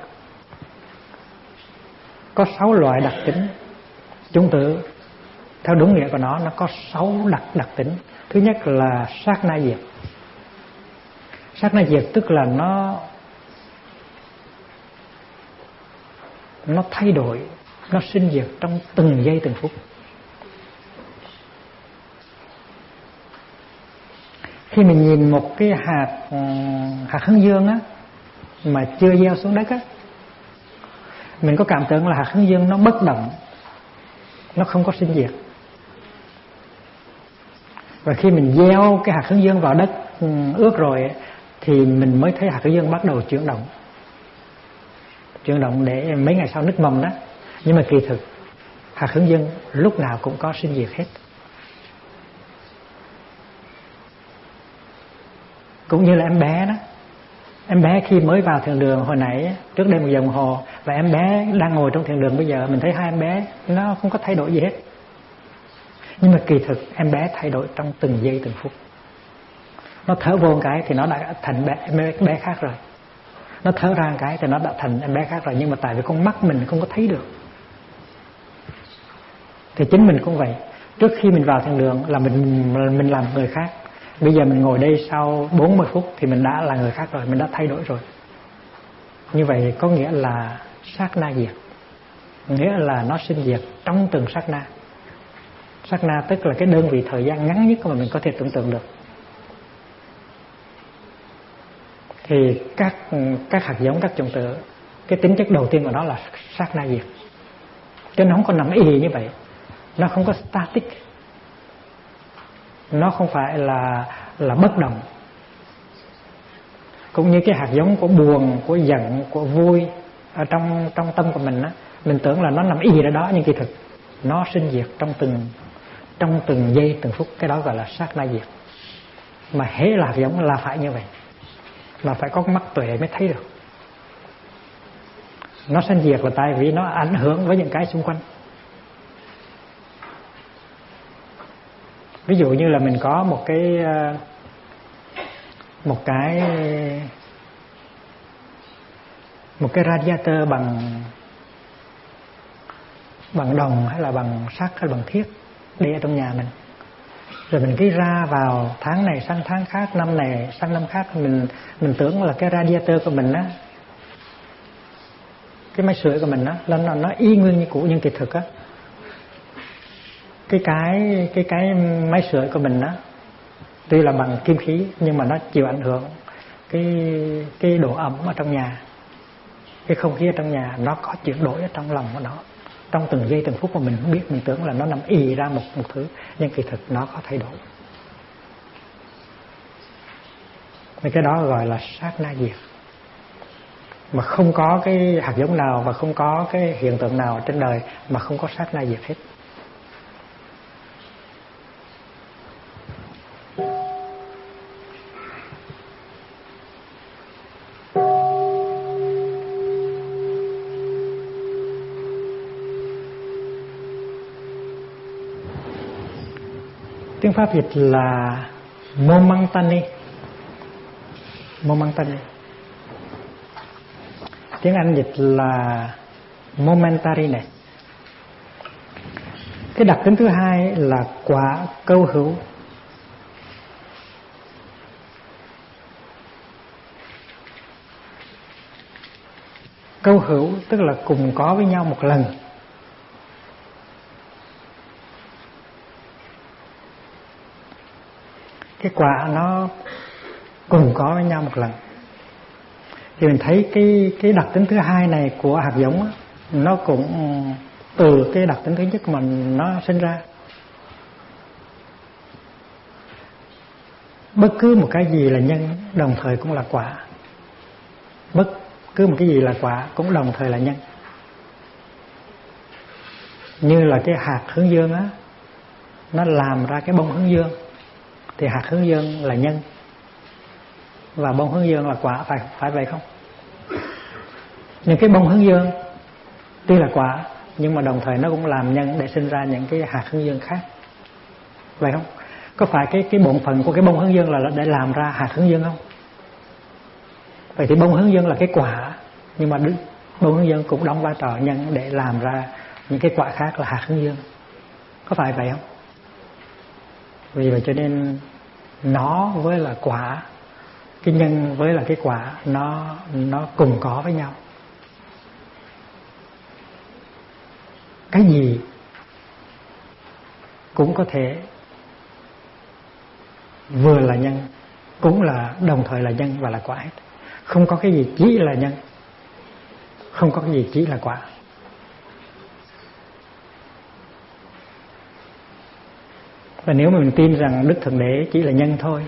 Có 6 loại đặc tính chủng tử. Theo đúng nghĩa của nó có 6 đặc tính. Thứ nhất là sát na diệt. Sát na diệt tức là nó thay đổi, nó sinh diệt trong từng giây từng phút. Khi mình nhìn một cái hạt hướng dương á, mà chưa gieo xuống đất á, mình có cảm tưởng là hạt hướng dương nó bất động, nó không có sinh diệt. Và khi mình gieo cái hạt hướng dương vào đất ướt rồi thì mình mới thấy hạt hướng dương bắt đầu chuyển động để mấy ngày sau nứt mầm đó. Nhưng mà kỳ thực hạt hướng dương lúc nào cũng có sinh diệt hết. Cũng như là em bé đó, em bé khi mới vào thiền đường hồi nãy trước đây 1 giờ đồng hồ, và em bé đang ngồi trong thiền đường bây giờ, mình thấy hai em bé nó không có thay đổi gì hết. Nhưng mà kỳ thực em bé thay đổi trong từng giây từng phút. Nó thở vô một cái thì nó đã thành em bé khác rồi, nó thở ra một cái thì nó đã thành em bé khác rồi. Nhưng mà tại vì con mắt mình không có thấy được. Thì chính mình cũng vậy. Trước khi mình vào thiền đường là mình làm người khác. Bây giờ mình ngồi đây sau 40 phút thì mình đã là người khác rồi, mình đã thay đổi rồi. Như vậy có nghĩa là sát na diệt, nghĩa là nó sinh diệt trong từng sát na. Sát na tức là cái đơn vị thời gian ngắn nhất mà mình có thể tưởng tượng được. Thì các hạt giống, các chủng tử, cái tính chất đầu tiên của nó là sát na diệt. Chứ nó không có nằm y như vậy. Nó không có static. Nó không phải là bất động. Cũng như cái hạt giống của buồn, của giận, của vui ở trong tâm của mình á, mình tưởng là nó nằm y ở đó, nhưng kỳ thực nó sinh diệt trong từng giây từng phút. Cái đó gọi là sát na diệt. Mà hễ là hạt giống là phải như vậy, là phải có mắt tuệ mới thấy được. Nó sinh diệt là tại vì nó ảnh hưởng với những cái xung quanh. Ví dụ như là mình có một cái radiator bằng đồng hay là bằng sắt hay là bằng thiết để ở trong nhà mình. Rồi mình cứ ra vào tháng này sang tháng khác, năm này sang năm khác, mình tưởng là cái radiator của mình á, cái máy sưởi của mình á, nó y nguyên như cũ. Nhưng kỳ thực á, cái máy sưởi của mình á, tuy là bằng kim khí nhưng mà nó chịu ảnh hưởng cái độ ẩm ở trong nhà, cái không khí ở trong nhà nó có chuyển đổi ở trong lòng của nó trong từng giây từng phút mà mình không biết. Mình tưởng là nó nằm ì ra một thứ, nhưng kỳ thực nó có thay đổi. Nên cái đó gọi là sát na diệt. Mà không có cái hạt giống nào và không có cái hiện tượng nào trên đời mà không có sát na diệt hết. Tiếng Pháp dịch là momentane. Tiếng Anh dịch là momentariness. Cái đặc tính thứ hai là quả câu hữu. Câu hữu tức là cùng có với nhau một lần. Cái quả nó cùng có với nhau một lần. Thì mình thấy cái đặc tính thứ hai này của hạt giống á, nó cũng từ cái đặc tính thứ nhất mà nó sinh ra. Bất cứ một cái gì là nhân đồng thời cũng là quả. Bất cứ một cái gì là quả cũng đồng thời là nhân. Như là cái hạt hướng dương á, nó làm ra cái bông hướng dương thì hạt hướng dương là nhân và bông hướng dương là quả, phải vậy không? Nhưng cái bông hướng dương tuy là quả nhưng mà đồng thời nó cũng làm nhân để sinh ra những cái hạt hướng dương khác, vậy không? Có phải cái bổn phận của cái bông hướng dương là để làm ra hạt hướng dương không? Vậy thì bông hướng dương là cái quả, nhưng mà bông hướng dương cũng đóng vai trò nhân để làm ra những cái quả khác là hạt hướng dương, có phải vậy không? Vì vậy cho nên nó với là quả, cái nhân với là cái quả, nó cùng có với nhau. Cái gì cũng có thể vừa là nhân, cũng là đồng thời là nhân và là quả hết. Không có cái gì chỉ là nhân, không có cái gì chỉ là quả. Và nếu mà mình tin rằng Đức Thượng Đế chỉ là nhân thôi,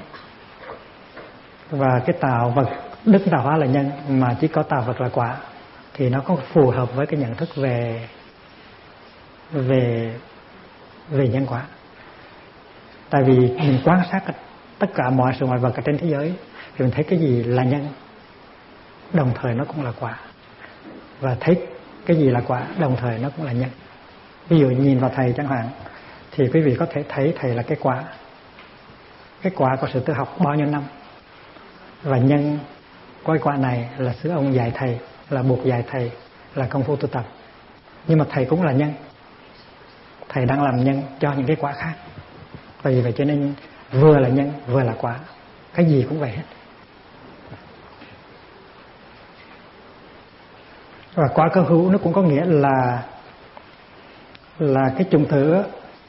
và cái tạo vật, Đức Tạo Hóa là nhân, mà chỉ có tạo vật là quả, thì nó có phù hợp với cái nhận thức về nhân quả. Tại vì mình quan sát tất cả mọi sự ngoại vật ở trên thế giới thì mình thấy cái gì là nhân, đồng thời nó cũng là quả, và thấy cái gì là quả, đồng thời nó cũng là nhân. Ví dụ nhìn vào thầy chẳng hạn, thì quý vị có thể thấy thầy là cái quả của sự tự học bao nhiêu năm, và nhân của cái quả này là sự ông dạy thầy, là buộc dạy thầy, là công phu tu tập. Nhưng mà thầy cũng là nhân, thầy đang làm nhân cho những cái quả khác. Vì vậy cho nên vừa là nhân vừa là quả, cái gì cũng vậy hết. Và quả cơ hữu nó cũng có nghĩa là cái chủng tử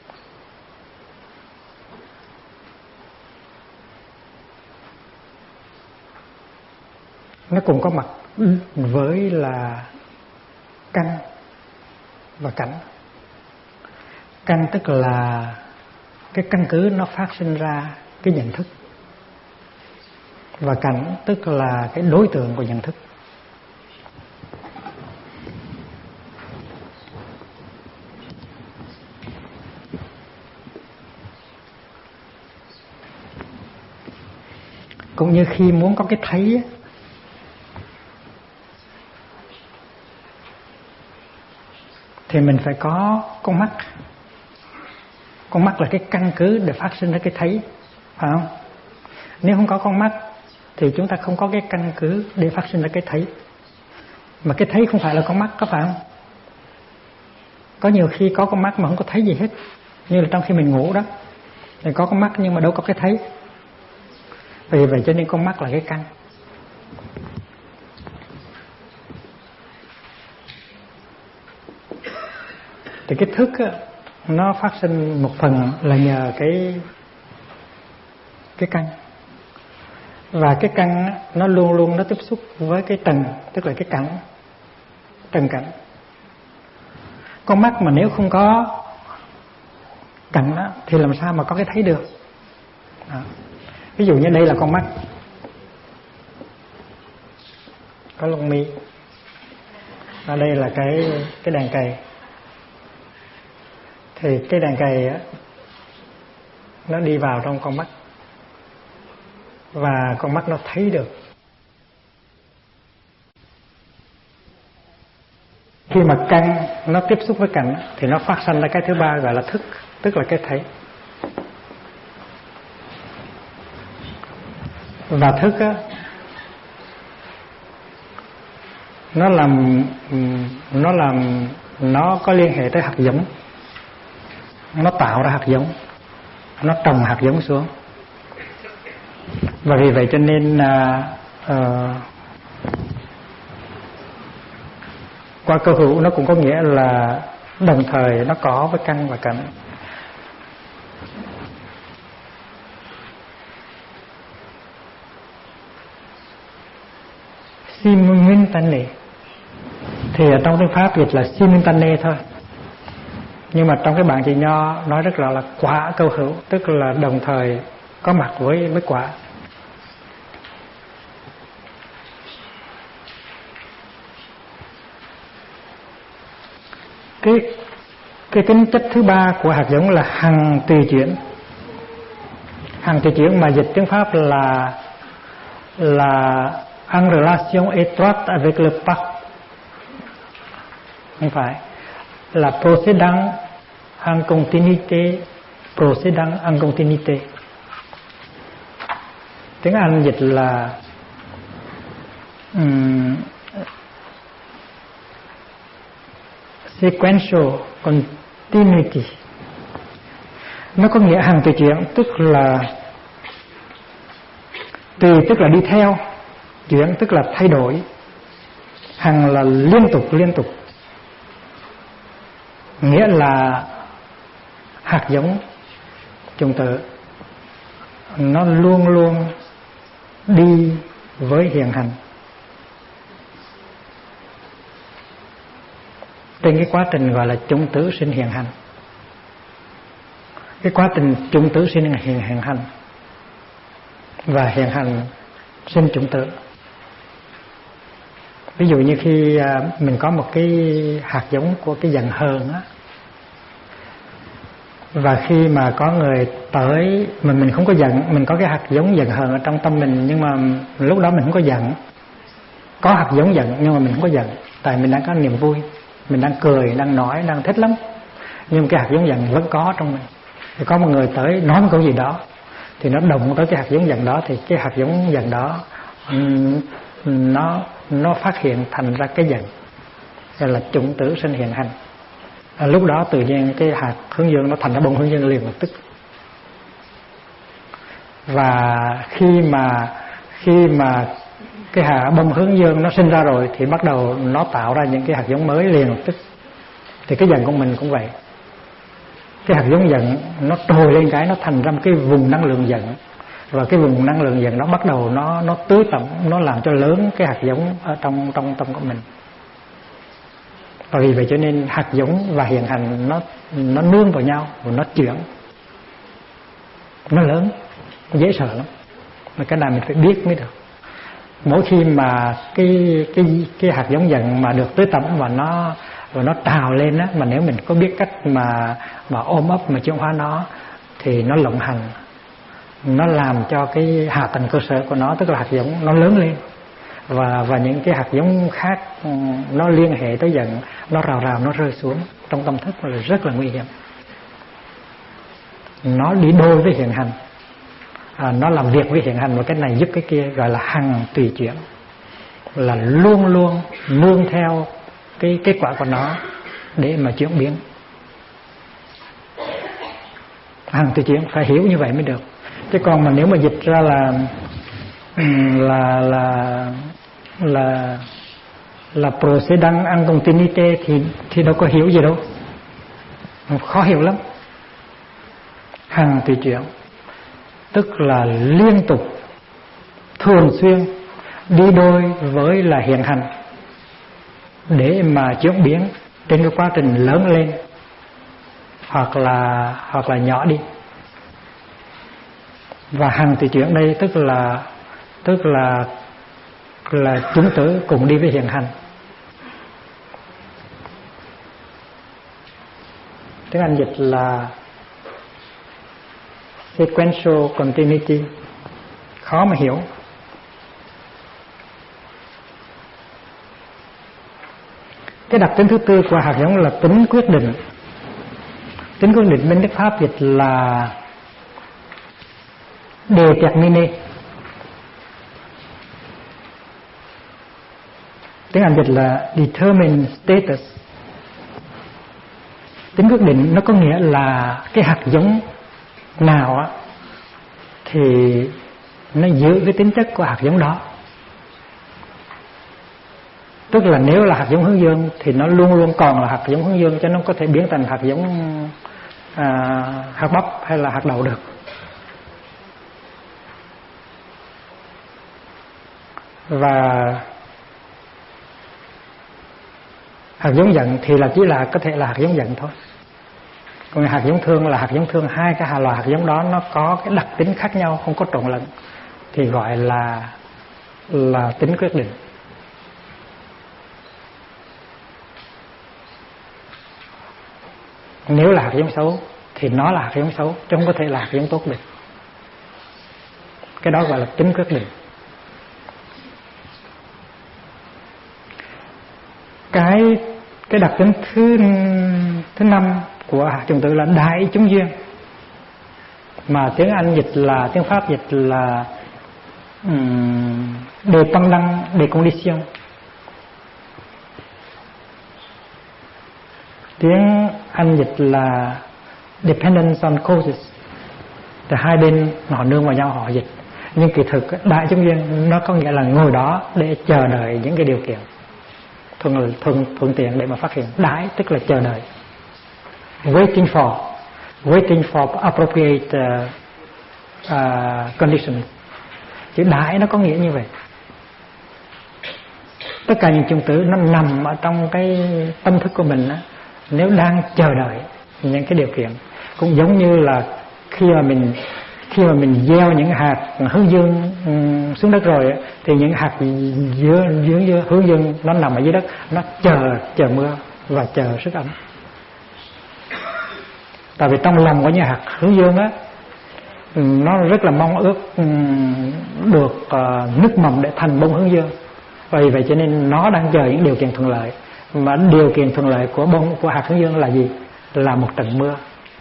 nó cũng có mặt với là căn và cảnh. Căn tức là cái căn cứ nó phát sinh ra cái nhận thức, và cảnh tức là cái đối tượng của nhận thức. Cũng như khi muốn có cái thấy thì mình phải có con mắt. Con mắt là cái căn cứ để phát sinh ra cái thấy, phải không? Nếu không có con mắt thì chúng ta không có cái căn cứ để phát sinh ra cái thấy. Mà cái thấy không phải là con mắt, có phải không? Có nhiều khi có con mắt mà không có thấy gì hết, như là trong khi mình ngủ đó, thì có con mắt nhưng mà đâu có cái thấy. Vì vậy cho nên con mắt là cái căn. Thì cái thức á, nó phát sinh một phần là nhờ cái căn. Và cái căn á, nó luôn luôn nó tiếp xúc với cái trần, tức là cái cảnh, trần cảnh. Con mắt mà nếu không có cảnh á, thì làm sao mà có cái thấy được đó. Ví dụ như đây là con mắt, có lông mi, ở đây là cái đèn cầy. Thì cái đèn cầy á, nó đi vào trong con mắt, và con mắt nó thấy được. Khi mà căn nó tiếp xúc với cảnh thì nó phát sinh ra cái thứ ba gọi là thức, tức là cái thấy. Và thức á, nó có liên hệ tới hạt giống, nó tạo ra hạt giống, nó trồng hạt giống xuống. Và vì vậy cho nên qua cơ hữu nó cũng có nghĩa là đồng thời nó có với căn và cảnh. Simultaneity thì ở trong tiếng Pháp dịch là simultané thôi, nhưng mà trong cái bản chỉ Nho nói rất rõ là quả câu hữu, tức là đồng thời có mặt với quả. Cái tính chất thứ ba của hạt giống là hằng tùy chuyển. Hằng tùy chuyển mà dịch tiếng Pháp là en relation étroite avec le passé. Không phải, là procédant en continuité, procédant en continuité. Tiếng Anh dịch là sequential continuity. Nó có nghĩa hằng tùy chuyển, tức là tùy tức là đi theo, chuyển tức là thay đổi, hằng là liên tục. Nghĩa là hạt giống chủng tử nó luôn luôn đi với hiện hành. Trên cái quá trình gọi là chủng tử sinh hiện hành. cái quá trình chủng tử sinh hiện hành và hiện hành sinh chủng tử. Ví dụ như khi mình có một cái hạt giống của cái giận hờn á, và khi mà có người tới mà mình không có giận, mình có cái hạt giống giận hờn ở trong tâm mình, nhưng mà lúc đó mình không có giận, có hạt giống giận nhưng mà mình không có giận, tại mình đang có niềm vui, mình đang cười, đang nói, đang thích lắm, nhưng mà cái hạt giống giận vẫn có trong mình. Thì có một người tới nói một câu gì đó thì nó động tới cái hạt giống giận đó, thì cái hạt giống giận đó nó phát hiện thành ra cái giận, gọi là chủng tử sinh hiện hành. Lúc đó tự nhiên cái hạt hướng dương nó thành ra bông hướng dương liền lập tức. Và khi mà cái hạt bông hướng dương nó sinh ra rồi thì bắt đầu nó tạo ra những cái hạt giống mới liền lập tức. Thì cái giận của mình cũng vậy, cái hạt giống giận nó trồi lên cái nó thành ra một cái vùng năng lượng giận, và cái vùng năng lượng giận đó bắt đầu nó tưới tẩm, nó làm cho lớn cái hạt giống ở trong tâm của mình. Và vì vậy cho nên hạt giống và hiện hành nó nương vào nhau và nó chuyển, nó lớn, dễ sợ lắm. Mà cái này mình phải biết mới được. Mỗi khi mà cái hạt giống giận mà được tưới tẩm và nó trào lên á, mà nếu mình có biết cách mà ôm ấp mà chuyển hóa nó thì nó lộng hành, nó làm cho cái hạ tầng cơ sở của nó, tức là hạt giống nó lớn lên, và những cái hạt giống khác nó liên hệ tới giận, nó rào nó rơi xuống trong tâm thức là rất là nguy hiểm. Nó đi đôi với hiện hành, nó làm việc với hiện hành, và cái này giúp cái kia, gọi là hằng tùy chuyển, là luôn luôn nương theo cái kết quả của nó để mà chuyển biến. Hằng tùy chuyển phải hiểu như vậy mới được. Chứ còn mà nếu mà dịch ra là procedant en continuité thì đâu có hiểu gì đâu, khó hiểu lắm. Hằng tùy chuyển tức là liên tục, thường xuyên đi đôi với là hiện hành để mà chuyển biến trên cái quá trình lớn lên hoặc là nhỏ đi. Và hằng tùy chuyển đây tức là chủng tử cùng đi với hiện hành. Tiếng Anh dịch là sequential continuity, khó mà hiểu. Cái đặc tính thứ tư của hạt giống là tính quyết định. Tính quyết định bên Đức Pháp dịch là déterminé. Tiếng Anh dịch là determined status. Tính quyết định nó có nghĩa là cái hạt giống nào á thì nó giữ cái tính chất của hạt giống đó. Tức là nếu là hạt giống hướng dương thì nó luôn luôn còn là hạt giống hướng dương, cho nó có thể biến thành hạt giống hạt bắp hay là hạt đậu được. Và hạt giống giận thì là chỉ là có thể là hạt giống giận thôi. Còn hạt giống thương là hạt giống thương, hai cái loại hạt giống đó nó có cái đặc tính khác nhau, không có trộn lẫn, thì gọi là tính quyết định. Nếu là hạt giống xấu thì nó là hạt giống xấu, chứ không có thể là hạt giống tốt được. Cái đó gọi là tính quyết định. Cái đặc tính thứ năm của hạt chủng tử là đại chúng duyên, mà tiếng Anh dịch là, tiếng Pháp dịch là dépendant des conditions. Tiếng Anh dịch là dependence on causes. Thì hai bên họ nương vào nhau họ dịch, nhưng kỳ thực đại chúng duyên nó có nghĩa là ngồi đó để chờ đợi những cái điều kiện thuận tiện để mà phát hiện. Đãi tức là chờ đợi, waiting for appropriate conditions. Chữ đãi nó có nghĩa như vậy. Tất cả những chủng tử nó nằm ở trong cái tâm thức của mình đó, nếu đang chờ đợi những cái điều kiện. Cũng giống như là khi mà mình gieo những hạt hướng dương xuống đất rồi thì những hạt hướng dương nó nằm ở dưới đất, nó chờ mưa và chờ sức ẩm. Tại vì trong lòng của những hạt hướng dương á, nó rất là mong ước được nứt mầm để thành bông hướng dương. Vì vậy cho nên nó đang chờ những điều kiện thuận lợi. Mà điều kiện thuận lợi của hạt hướng dương là gì? Là một trận mưa,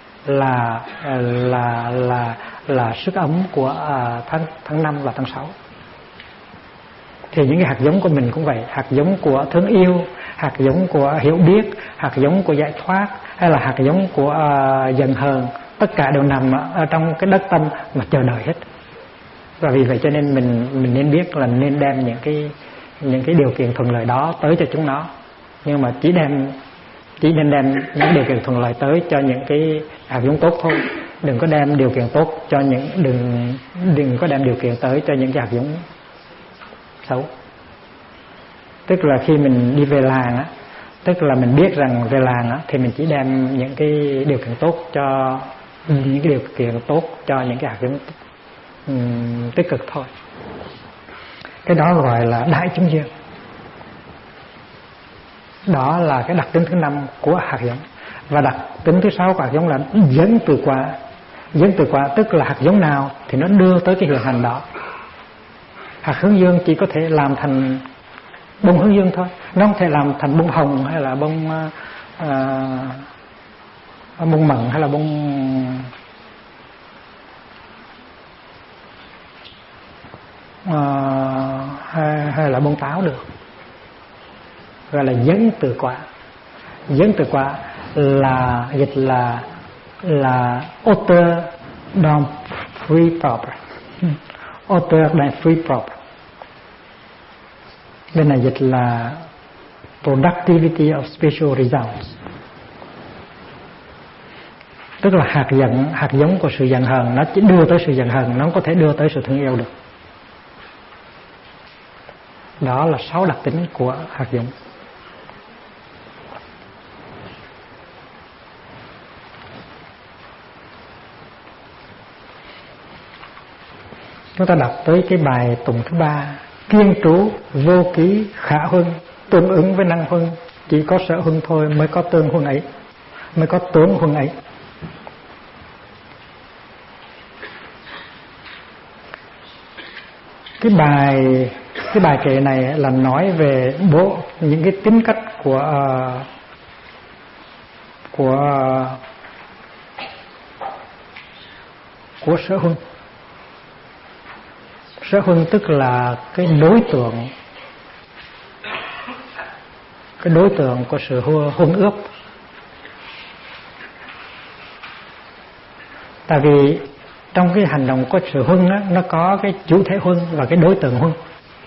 là sức ấm của tháng 5 và tháng 6. Thì những cái hạt giống của mình cũng vậy, hạt giống của thương yêu, hạt giống của hiểu biết, hạt giống của giải thoát, hay là hạt giống của giận hờn, tất cả đều nằm ở trong cái đất tâm mà chờ đợi hết. Và vì vậy cho nên mình nên biết là nên đem những cái điều kiện thuận lợi đó tới cho chúng nó, nhưng mà chỉ nên đem những điều kiện thuận lợi tới cho những cái hạt giống tốt thôi. Đừng có đem điều kiện tốt cho đừng có đem điều kiện tới cho những cái hạt giống xấu. Tức là khi mình đi về làng á, tức là mình biết rằng về làng á, thì mình chỉ đem những cái điều kiện tốt cho những cái điều kiện tốt cho những cái hạt giống tích cực thôi. Cái đó gọi là đại chúng duyên. Đó là cái đặc tính thứ 5 của hạt giống. Và đặc tính thứ 6 của hạt giống là dẫn từ quả. Dẫn từ quả tức là hạt giống nào thì nó đưa tới cái hiện hành đó. Hạt hướng dương chỉ có thể làm thành bông hướng dương thôi, nó không thể làm thành bông hồng hay là bông mận hay là bông hay là bông táo được. Gọi là dẫn từ quả. Dẫn từ quả là dịch là auteur d'un fruit propre. Auteur d'un fruit propre. Bên này dịch là productivity of spiritual results. Tức là hạt giống của sự giận hờn nó chỉ đưa tới sự giận hờn, nó không có thể đưa tới sự thương yêu được. Đó là 6 đặc tính của hạt giống. Chúng ta đọc tới cái bài tụng thứ 3. Kiên trú, vô ký, khả huân, tương ứng với năng huân. Chỉ có sở huân thôi mới có tương huân ấy, mới có tướng huân ấy. Cái bài kệ này là nói về những cái tính cách của sở huân. Sở huân tức là cái đối tượng của sự huân ướp. Tại vì trong cái hành động của sự huân á, nó có cái chủ thể huân và cái đối tượng huân.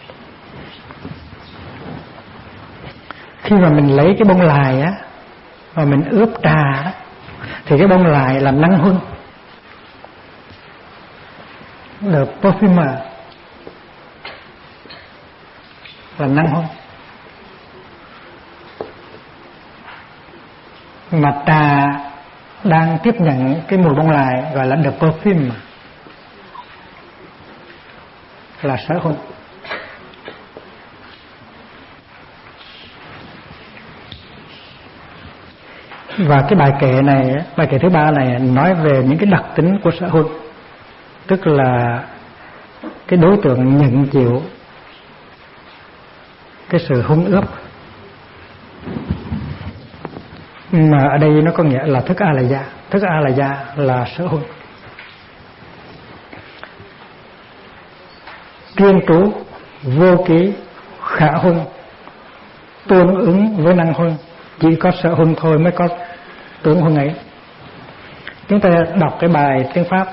Khi mà mình lấy cái bông lài á và mình ướp trà á, thì cái bông lài là năng huân. The perfumer là năng huân. Mà trà đang tiếp nhận cái mùi bông lài gọi là the perfume, là sở huân. Và cái bài kệ thứ 3 này nói về những cái đặc tính của sở huân, tức là cái đối tượng nhận chịu cái sự huân ướp. Mà ở đây nó có nghĩa là thức A là gia. Thức A là gia là sở huân. Kiên trú, vô ký, khả huân, tương ứng với năng huân. Chỉ có sở huân thôi mới có tướng huân ấy. Chúng ta đọc cái bài tiếng Pháp.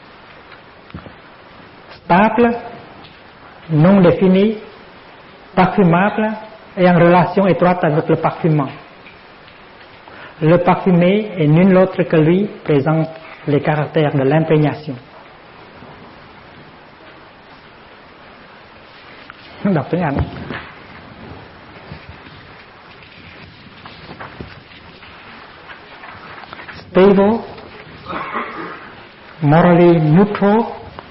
Stable, non défini, parfumable et en relation étroite avec le parfumant. Le parfumé et nul autre que lui présente les caractères de l'imprégnation. Đọc tiếng Anh. Stable, morally neutral,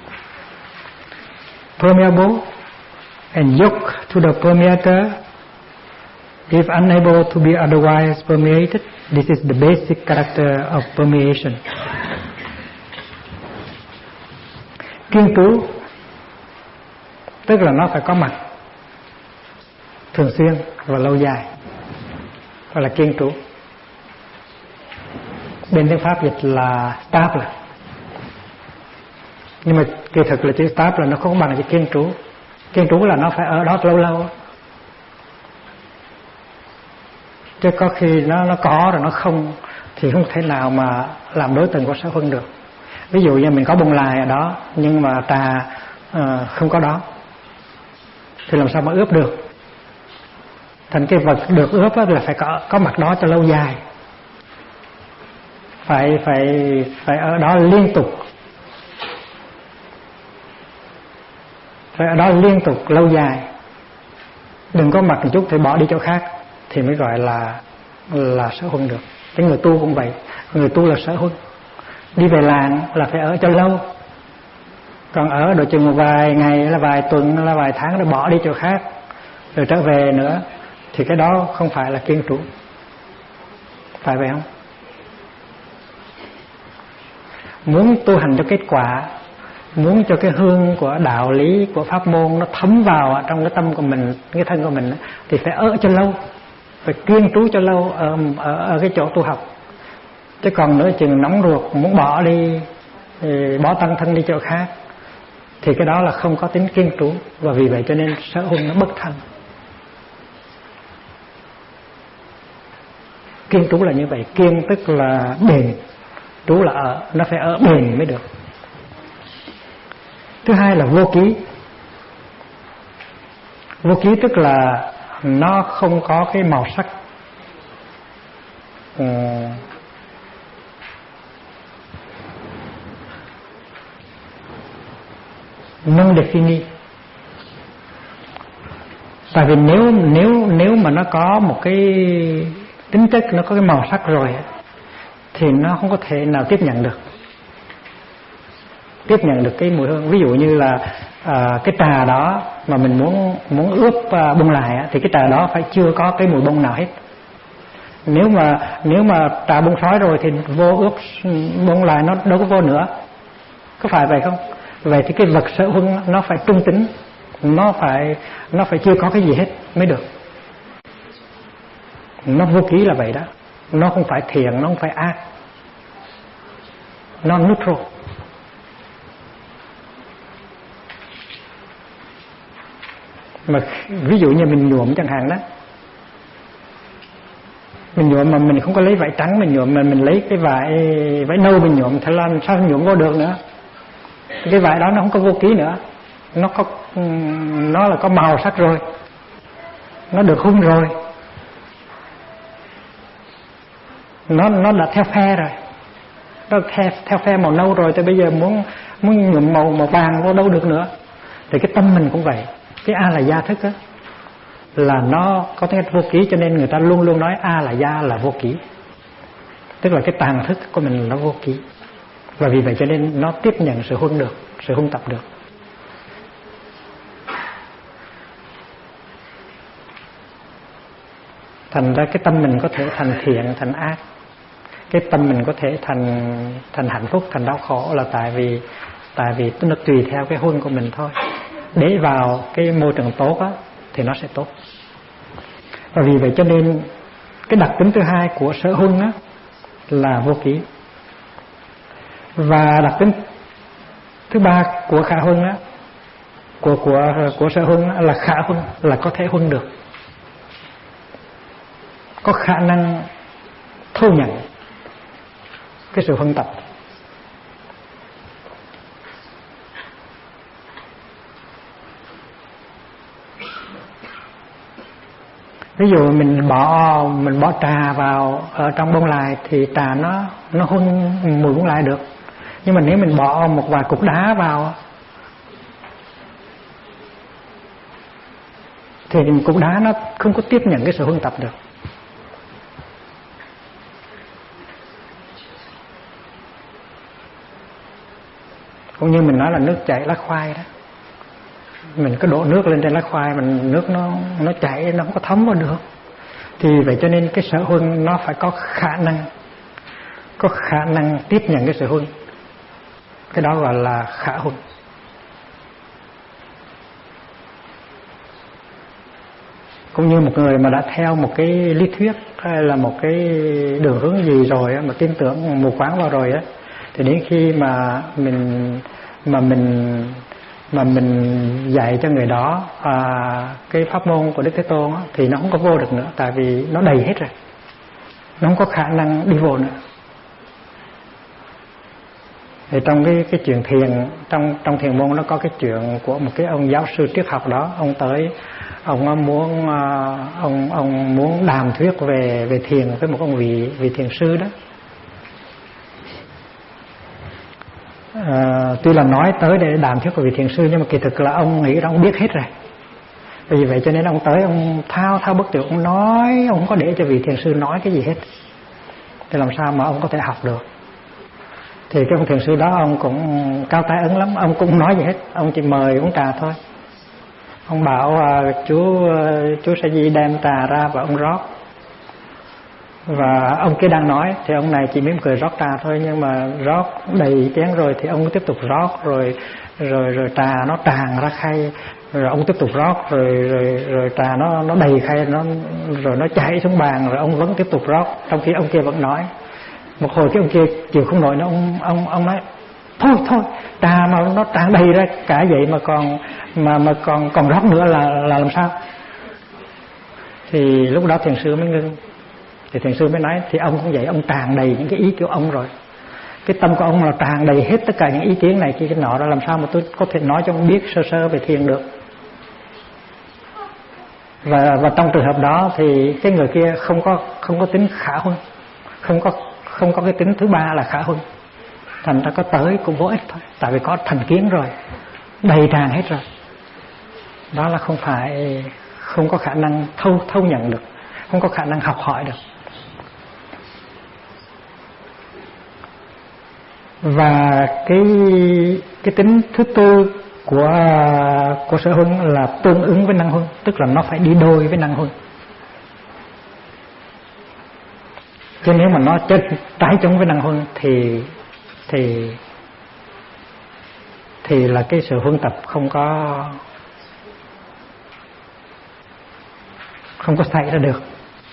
permeable, and yoked to the permeator if unable to be otherwise permeated. This is the basic character of permeation. Kiên trú tức là nó phải có mặt thường xuyên và lâu dài, gọi là kiên trú. Bên tiếng Pháp dịch là stable, nhưng mà kỳ thực là chữ stable là nó không bằng chữ kiên trú. Kiên trú là nó phải ở đó lâu lâu, chứ có khi nó có rồi nó không thì không thể nào mà làm đối tượng của sở huân được. Ví dụ như mình có bông lai ở đó nhưng mà trà không có đó thì làm sao mà ướp được. Thành cái vật được ướp là phải có mặt đó cho lâu dài, phải ở đó liên tục, phải ở đó liên tục lâu dài. Đừng có mặt một chút thì bỏ đi chỗ khác thì mới gọi là sở huân được. Cái người tu cũng vậy, người tu là sở huân. Đi về làng là phải ở cho lâu, còn ở độ chừng một vài ngày là vài tuần là vài tháng rồi bỏ đi chỗ khác rồi trở về nữa thì cái đó không phải là kiên trú. Phải vậy không? Muốn tu hành cho kết quả, muốn cho cái hương của đạo lý, của pháp môn nó thấm vào trong cái tâm của mình, cái thân của mình, thì phải ở cho lâu, phải kiên trú cho lâu ở cái chỗ tu học. Chứ còn nữa chừng nóng ruột muốn bỏ đi, bỏ tăng thân đi chỗ khác thì cái đó là không có tính kiên trú. Và vì vậy cho nên sở huân nó bất thành. Kiên trú là như vậy. Kiên tức là bền, trú là ở, nó phải ở bền mới được. Thứ hai là vô ký. Vô ký tức là nó không có cái màu sắc non defini. Tại vì nếu mà nó có một cái tính chất, nó có cái màu sắc rồi thì nó không có thể nào tiếp nhận được cái mùi hương. Ví dụ như là cái trà đó mà mình muốn ướp bông lại thì cái trà đó phải chưa có cái mùi bông nào hết. Nếu mà trà bông sói rồi thì vô ướp bông lại nó đâu có vô nữa. Có phải vậy không? Vậy thì cái vật sở huân nó phải trung tính, nó phải chưa có cái gì hết mới được. Nó vô ký là vậy đó. Nó không phải thiện, nó không phải ác, nó neutral. Mà ví dụ như mình nhuộm chẳng hạn đó, mình nhuộm mà mình không có lấy vải trắng mình nhuộm, mà mình lấy cái vải nâu mình nhuộm, thế là sao nhuộm vô được nữa. Cái vải đó nó không có vô ký nữa, nó là có màu sắc rồi, nó được hun rồi, nó đã theo phe rồi, nó theo phe màu nâu rồi, thì bây giờ muốn nhuộm màu vàng vô đâu được nữa. Thì cái tâm mình cũng vậy. Cái A là gia thức á, là nó có tính vô ký, cho nên người ta luôn luôn nói A là gia là vô ký, tức là cái tàng thức của mình nó vô ký. Và vì vậy cho nên nó tiếp nhận sự huân được, sự huân tập được. Thành ra cái tâm mình có thể thành thiện, thành ác. Cái tâm mình có thể thành hạnh phúc, thành đau khổ là tại vì nó tùy theo cái huân của mình thôi. Để vào cái môi trường tốt á thì nó sẽ tốt. Và vì vậy cho nên cái đặc tính thứ hai của sở huân á là vô ký. Và đặc tính thứ ba của khả huân á, của sở huân á, là khả huân, là có thể huân được, có khả năng thu nhận cái sự huân tập. Ví dụ mình bỏ trà vào ở trong bông lai thì trà nó huân mùi bông lai được. Nhưng mà nếu mình bỏ một vài cục đá vào thì cục đá nó không có tiếp nhận cái sự huân tập được. Cũng như mình nói là nước chảy lá khoai đó, mình cứ đổ nước lên trên lá khoai, mình nước nó chảy, nó không có thấm vào được. Thì vậy cho nên cái sở huân nó phải có khả năng tiếp nhận cái sở huân, cái đó gọi là khả huân. Cũng như một người mà đã theo một cái lý thuyết hay là một cái đường hướng gì rồi á, mà tin tưởng mù quáng vào rồi á, thì đến khi mà mình dạy cho người đó cái pháp môn của Đức Thế Tôn á, thì nó không có vô được nữa, tại vì nó đầy hết rồi, nó không có khả năng đi vô nữa. Thì trong cái chuyện thiền, trong thiền môn nó có cái chuyện của một cái ông giáo sư triết học đó, ông tới, ông muốn đàm thuyết về thiền với một ông vị thiền sư đó. Tuy là nói tới để đàm thuyết của vị thiền sư, nhưng mà kỳ thực là ông nghĩ rằng ông biết hết rồi. Vì vậy cho nên ông tới, ông thao bất tuyệt, ông nói, ông không có để cho vị thiền sư nói cái gì hết, thì làm sao mà ông có thể học được. Thì cái ông thiền sư đó ông cũng cao tay ấn lắm, ông cũng không nói gì hết, ông chỉ mời uống trà thôi. Ông bảo chú Sa Di đem trà ra và ông rót. Và ông kia đang nói thì ông này chỉ mỉm cười rót trà thôi, nhưng mà rót đầy chén rồi thì ông tiếp tục rót, rồi trà nó tràn ra khay, rồi ông tiếp tục rót, rồi trà nó đầy khay, rồi nó chảy xuống bàn, rồi ông vẫn tiếp tục rót, trong khi ông kia vẫn nói. Một hồi cái ông kia chịu không nổi nữa, ông nói thôi trà mà nó tràn đầy ra cả vậy mà còn rót nữa là làm sao. Thì lúc đó thiền sư mới ngưng. Thì thiền sư mới nói thì ông cũng vậy, ông tràn đầy những cái ý của ông rồi, cái tâm của ông là tràn đầy hết tất cả những ý kiến này kia cái nọ, rồi làm sao mà tôi có thể nói cho ông biết sơ sơ về thiền được. Và trong trường hợp đó thì cái người kia không có tính khả huân, không có cái tính thứ ba là khả huân, thành ra có tới cũng vô ích thôi, tại vì có thành kiến rồi, đầy tràn hết rồi. Đó là không có khả năng thâu nhận được, không có khả năng học hỏi được. Và cái tính thứ tư của sở huân là tương ứng với năng huân, tức là nó phải đi đôi với năng huân. Chứ nếu mà nó trái chống với năng huân thì là cái sự huân tập không có xảy ra được.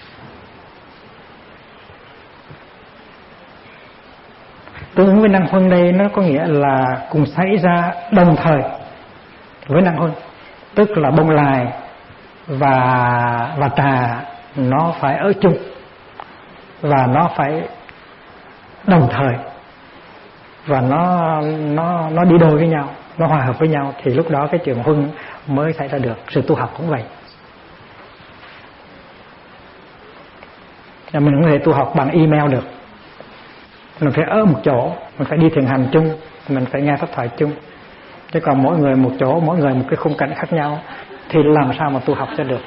Tương ứng với năng huân đây nó có nghĩa là cùng xảy ra đồng thời với năng huân, tức là bông lai và trà nó phải ở chung và nó phải đồng thời, và nó đi đôi với nhau, nó hòa hợp với nhau, thì lúc đó cái chuyện huân mới xảy ra được. Sự tu học cũng vậy. Mình không thể tu học bằng email được, mình phải ở một chỗ, mình phải đi thiền hành chung, mình phải nghe pháp thoại chung. Chứ còn mỗi người một chỗ, mỗi người một cái khung cảnh khác nhau thì làm sao mà tu học cho được.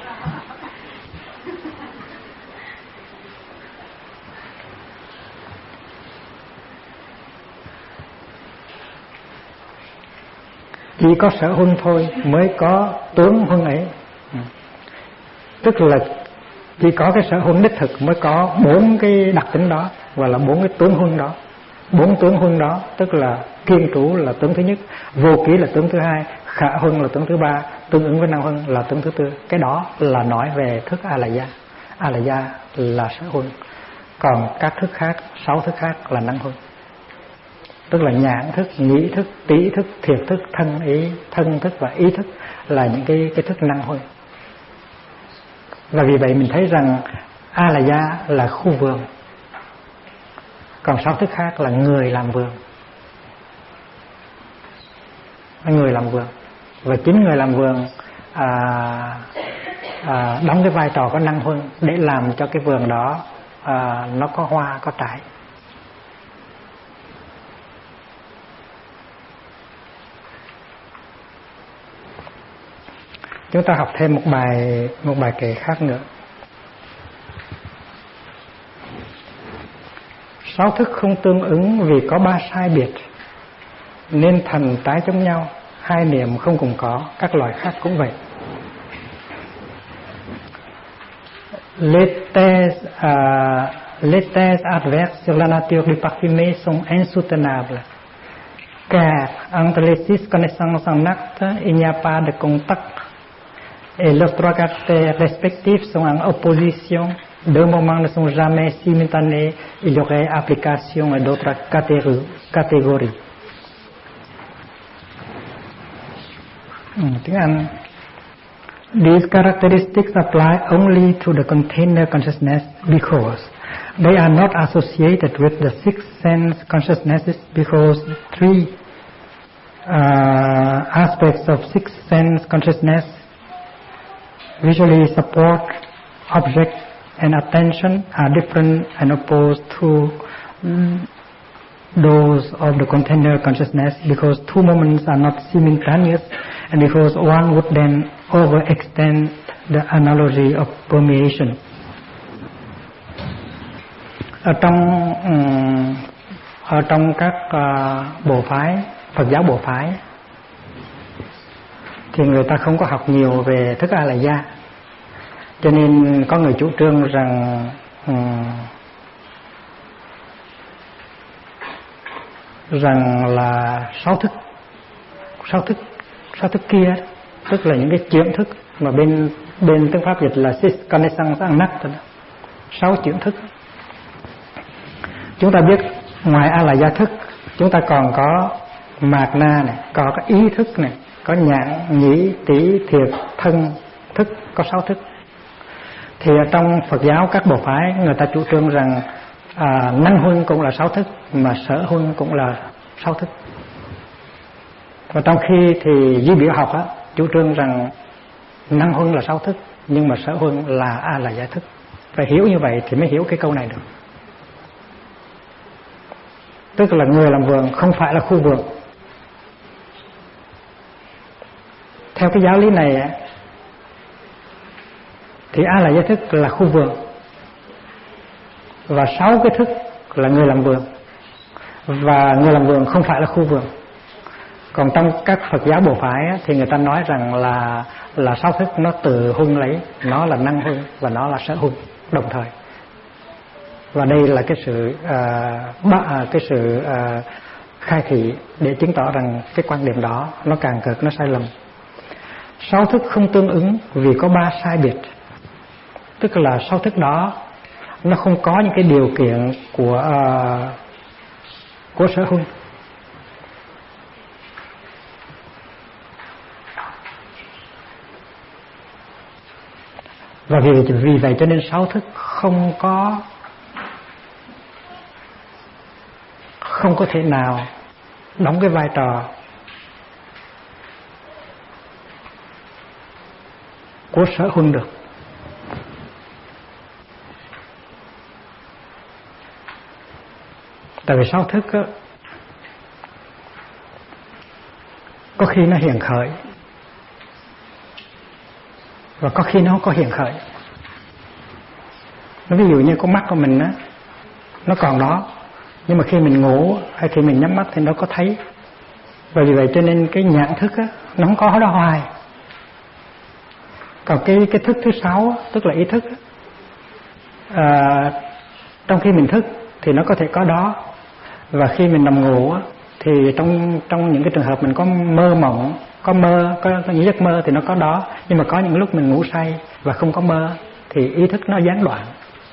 Chỉ có sở huân thôi mới có tướng huân ấy. Tức là chỉ có cái sở huân đích thực mới có 4 cái đặc tính đó, gọi là 4 cái tướng huân đó. 4 tướng huân đó tức là kiên trú là tướng thứ nhất, vô ký là tướng thứ hai, khả huân là tướng thứ ba, tương ứng với năng huân là tướng thứ tư. Cái đó là nói về thức A La Gia. A La Gia là sở huân. Còn các thức khác, 6 thức khác là năng huân. Tức là nhãn thức, nhĩ thức, tỷ thức, thiệt thức, thân thức và ý thức là những cái thức năng huân. Và vì vậy mình thấy rằng A La Gia là khu vườn, còn 6 thức khác là người làm vườn. Người làm vườn. Và chính người làm vườn đóng cái vai trò có năng huân để làm cho cái vườn đó nó có hoa, có trái. Chúng ta học thêm một bài kệ khác nữa. 6 thức không tương ứng vì có 3 sai biệt. nên thần trái chống nhau, hai niệm không cùng có, các loài khác cũng vậy. Les thèses adverses sur la nature du parfumé sont insoutenables, car entre les 6 connaissances en acte, il n'y a pas de contact, et leurs 3 caractères respectifs sont en opposition. 2 moments ne sont jamais simultanés, il y aurait application à d'autres catégories. Tiếng Anh. These characteristics apply only to the container consciousness because they are not associated with the 6 sense consciousnesses, because 3 aspects of 6 sense consciousness visually support, object and attention are different and opposed to those of the container consciousness, because 2 moments are not simultaneous, and because one would then overextend the analogy of permeation. Ở trong các bộ phái, Phật giáo bộ phái, thì người ta không có học nhiều về thức A La Gia, cho nên có người chủ trương rằng là sáu thức kia, tức là những cái chuyển thức mà bên tiếng Pháp dịch là six connaissances en acte, 6 chuyển thức. Chúng ta biết ngoài A La Gia thức, chúng ta còn có mạt na này, có ý thức này, có nhãn, nhĩ, tỷ, thiệt, thân thức, có 6 thức. Thì ở trong Phật giáo các bộ phái, người ta chủ trương rằng năng huân cũng là 6 thức, mà sở huân cũng là 6 thức. Và trong khi thì duy biểu học chủ trương rằng năng huân là 6 thức, nhưng mà sở huân là A La Gia thức. Phải hiểu như vậy thì mới hiểu cái câu này được. Tức là người làm vườn không phải là khu vườn. Theo cái giáo lý này thì A La Gia thức là khu vườn, và 6 cái thức là người làm vườn, và người làm vườn không phải là khu vườn. Còn trong các Phật giáo bộ phái thì người ta nói rằng là 6 thức nó từ huân lấy, nó là năng huân và nó là sở huân đồng thời. Và đây là cái sự khai thị để chứng tỏ rằng cái quan điểm đó nó càng cực, nó sai lầm. 6 thức không tương ứng vì có 3 sai biệt. Tức là 6 thức đó nó không có những cái điều kiện của sở huân. Và vì vậy cho nên 6 thức không có thể nào đóng cái vai trò của sở huân được. Tại vì 6 thức có khi nó hiện khởi, và có khi nó không có hiện khởi. Nó ví dụ như con mắt của mình nó còn đó, nhưng mà khi mình ngủ hay khi mình nhắm mắt thì nó có thấy. Và vì vậy cho nên cái nhãn thức nó không có ở đó hoài. Còn cái thức thứ 6 tức là ý thức, trong khi mình thức thì nó có thể có đó, và khi mình nằm ngủ thì trong những cái trường hợp mình có mơ mộng, có những giấc mơ thì nó có đó. Nhưng mà có những lúc mình ngủ say và không có mơ thì ý thức nó gián đoạn.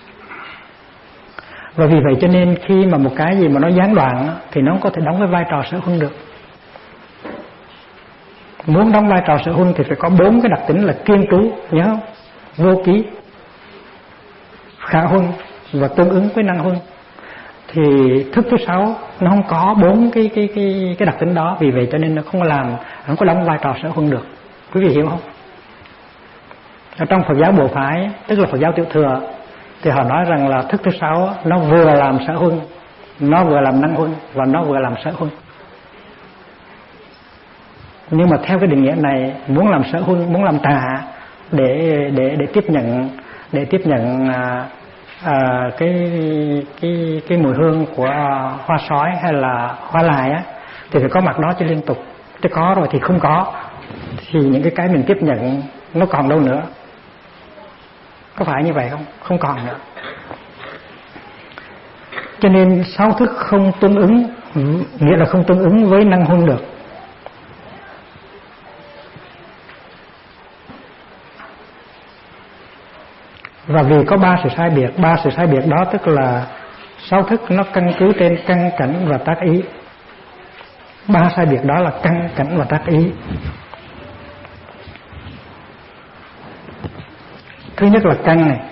Và vì vậy cho nên khi mà một cái gì mà nó gián đoạn thì nó không có thể đóng cái vai trò sở huân được. Muốn đóng vai trò sở huân thì phải có 4 cái đặc tính là kiên trú, nhớ không? Vô ký, khả huân và tương ứng với năng huân. Thì thức thứ 6 nó không có 4 cái đặc tính đó, vì vậy cho nên nó không có đóng vai trò sở huân được. Quý vị hiểu không? Ở trong Phật giáo bộ phái, tức là Phật giáo tiểu thừa, thì họ nói rằng là thức thứ 6 nó vừa làm sở huân, nó vừa làm năng huân và nó vừa làm sở huân. Nhưng mà theo cái định nghĩa này, muốn làm sở huân, muốn làm tà để tiếp nhận cái mùi hương của hoa sói hay là hoa lài thì phải có mặt đó cho liên tục. Chứ có rồi thì không có, thì những cái mình tiếp nhận nó còn đâu nữa. Có phải như vậy không? Không còn nữa. Cho nên sáu thức không tương ứng, nghĩa là không tương ứng với năng huân được. Và vì có ba sự sai biệt đó tức là sáu thức nó căn cứ trên căn cảnh và tác ý. Ba sai biệt đó là căn cảnh và tác ý. Thứ nhất là căn này,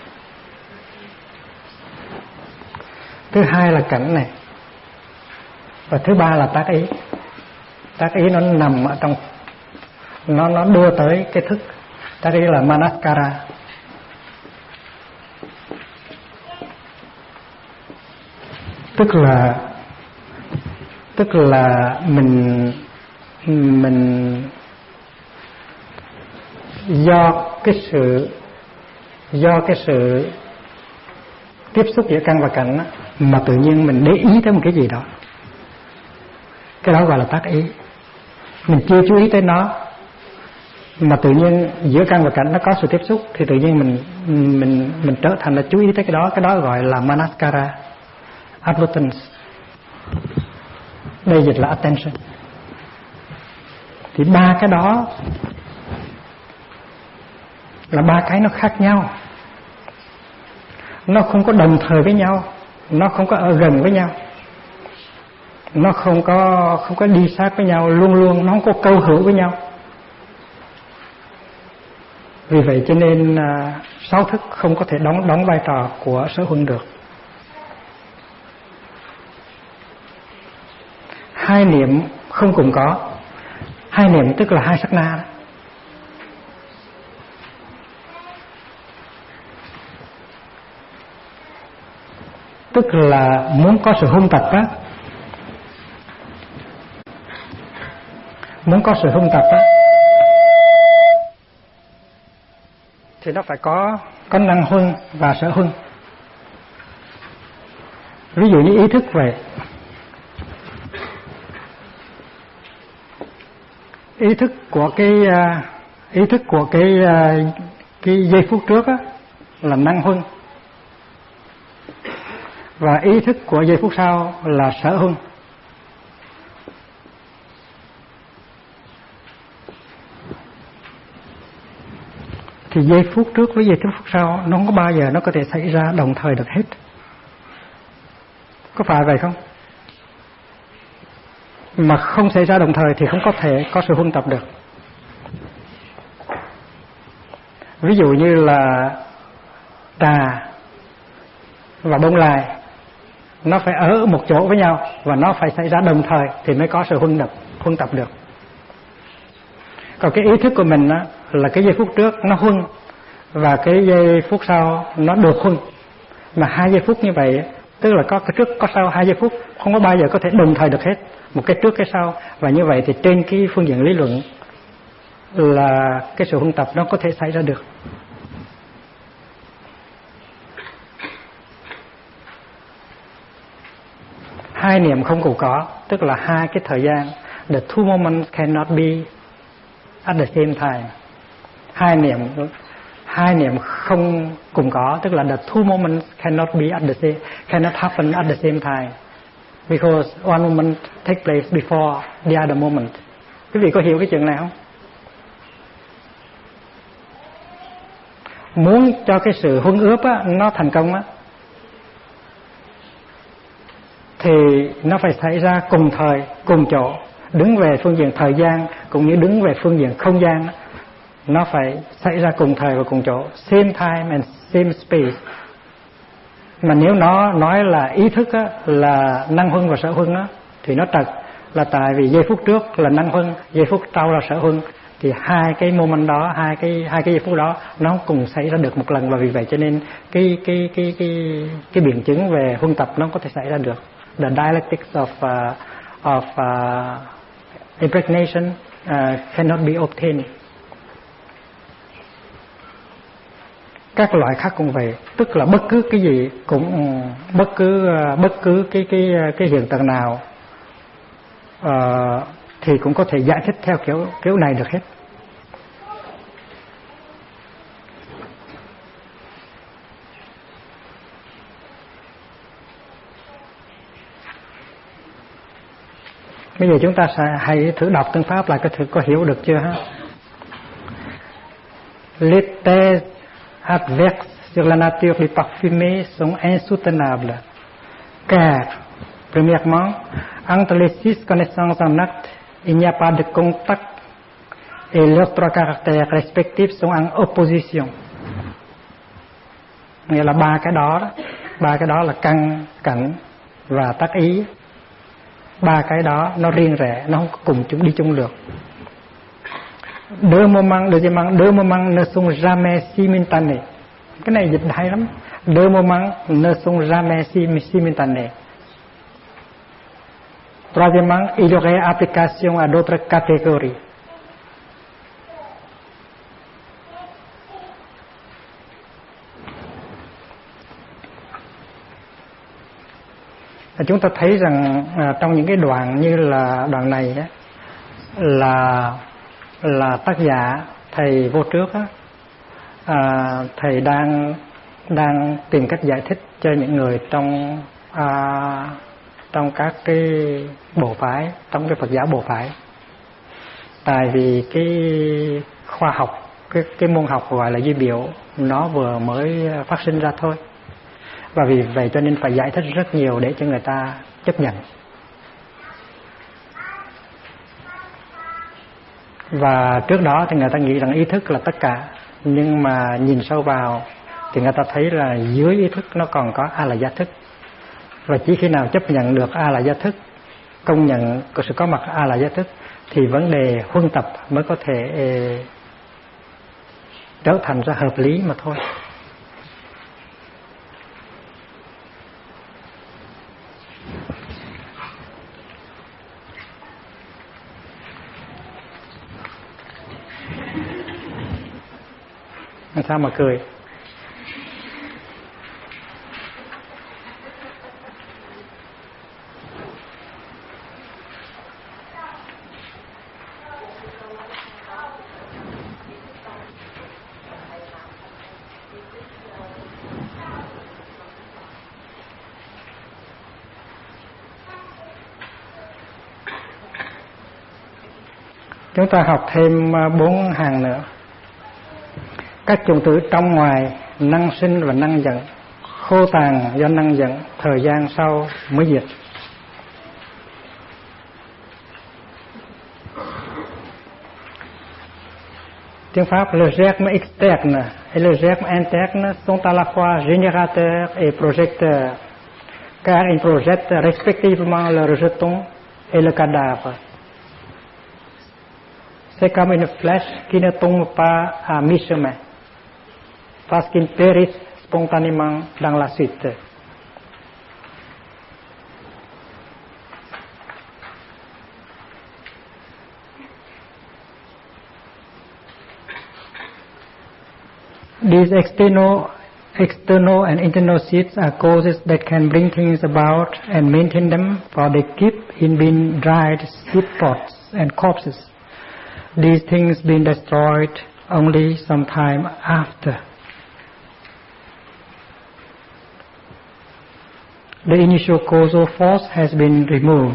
thứ hai là cảnh này, và thứ ba là tác ý. Tác ý nó nằm ở trong, nó đưa tới cái thức. Tác ý là manaskara. Tức là mình do cái sự tiếp xúc giữa căn và cảnh đó, mà tự nhiên mình để ý tới một cái gì đó, cái đó gọi là tác ý. Mình chưa chú ý tới nó, mà tự nhiên giữa căn và cảnh nó có sự tiếp xúc, thì tự nhiên mình trở thành là chú ý tới cái đó gọi là manaskara, advertence. Đây dịch là attention. Thì ba cái đó là ba cái nó khác nhau, nó không có đồng thời với nhau, nó không có ở gần với nhau, nó không có đi sát với nhau luôn, nó không có câu hữu với nhau. Vì vậy cho nên sáu thức không có thể đóng vai trò của sở huân được. Hai niệm không cùng có. Hai niệm tức là hai sát na đó. Tức là muốn có sự huân tập á, thì nó phải có năng huân và sở huân. Ví dụ như ý thức vậy, ý thức của cái giây phút trước á là năng huân, và ý thức của giây phút sau là sở huân. Thì giây phút trước với giây phút sau nó không có bao giờ nó có thể xảy ra đồng thời được hết. Có phải vậy không? Mà không xảy ra đồng thời thì không có thể có sự huân tập được. Ví dụ như là trà và bông lai, nó phải ở một chỗ với nhau và nó phải xảy ra đồng thời thì mới có sự huân tập được. Còn cái ý thức của mình á, là cái giây phút trước nó huân và cái giây phút sau nó được huân. Mà hai giây phút như vậy, tức là có cái trước có sau, hai giây phút không có bao giờ có thể đồng thời được hết, một cái trước cái sau. Và như vậy thì trên cái phương diện lý luận là cái sự huân tập nó có thể xảy ra được. Hai niệm không cùng có, tức là hai cái thời gian. The two moments cannot be at the same time. Hai niệm không cùng có, tức là the two moments cannot happen at the same time, because one moment take place before the other moment. Quý vị có hiểu cái chuyện này không? Muốn cho cái sự huân ướp á, nó thành công á, thì nó phải xảy ra cùng thời, cùng chỗ, đứng về phương diện thời gian cũng như đứng về phương diện không gian. Nó phải xảy ra cùng thời và cùng chỗ, same time and same space. Mà nếu nó nói là ý thức á, là năng huân và sở huân á, thì nó trật. Là tại vì giây phút trước là năng huân, giây phút sau là sở huân, thì hai cái moment đó, hai cái giây phút đó nó cùng xảy ra được một lần. Và vì vậy cho nên cái biện chứng về huân tập nó có thể xảy ra được. The dialectics of impregnation cannot be obtained. Các loại khác cũng vậy, tức là bất cứ cái gì cũng bất cứ cái hiện tượng nào thì cũng có thể giải thích theo kiểu này được hết. Bây giờ chúng ta sẽ hãy thử đọc tương pháp lại, thử có hiểu được chưa ha? Les thèses adverses sur la nature du parfumé sont insoutenables, car, premièrement, entre les 6 connaissances en acte, il n'y a pas de contact et leurs 3 caractères respectifs sont en opposition. Nghĩa là ba cái đó là căn, cảnh và tác ý. Ba cái đó nó riêng rẽ, nó không cùng chúng đi chung được. Deux moments ne sont jamais simultanés. Cái này dịch hay lắm. Deux moments ne sont jamais simultanés. Troisièmement, il y aurait application à d'autres catégories. Chúng ta thấy rằng trong những cái đoạn như là đoạn này á, là tác giả thầy vô trước á, thầy đang tìm cách giải thích cho những người trong các cái bộ phái, trong cái Phật giáo bộ phái. Tại vì cái khoa học, cái môn học gọi là duy biểu nó vừa mới phát sinh ra thôi, và vì vậy cho nên phải giải thích rất nhiều để cho người ta chấp nhận. Và trước đó thì người ta nghĩ rằng ý thức là tất cả, nhưng mà nhìn sâu vào thì người ta thấy là dưới ý thức nó còn có A là gia thức, và chỉ khi nào chấp nhận được A là gia thức, công nhận có sự có mặt A là gia thức, thì vấn đề huân tập mới có thể trở thành ra hợp lý mà thôi. Sao mà cười? Chúng ta học thêm 4 hàng nữa. Các chủng tử trong ngoài, năng sinh và năng giận, khô tàn do năng giận, thời gian sau mới diệt. Tiếng Pháp, le germe externe et le germe interne sont à la fois générateurs et projecteurs, car ils projettent respectivement le rejeton et le cadavre. C'est comme une flèche qui ne tombe pas à mi-chemin, parce qu'ils périssent spontanément dans la suite. These external and internal seeds are causes that can bring things about and maintain them, for they keep in being dried seed pods and corpses. These things being destroyed only some time after. The initial causal force has been removed.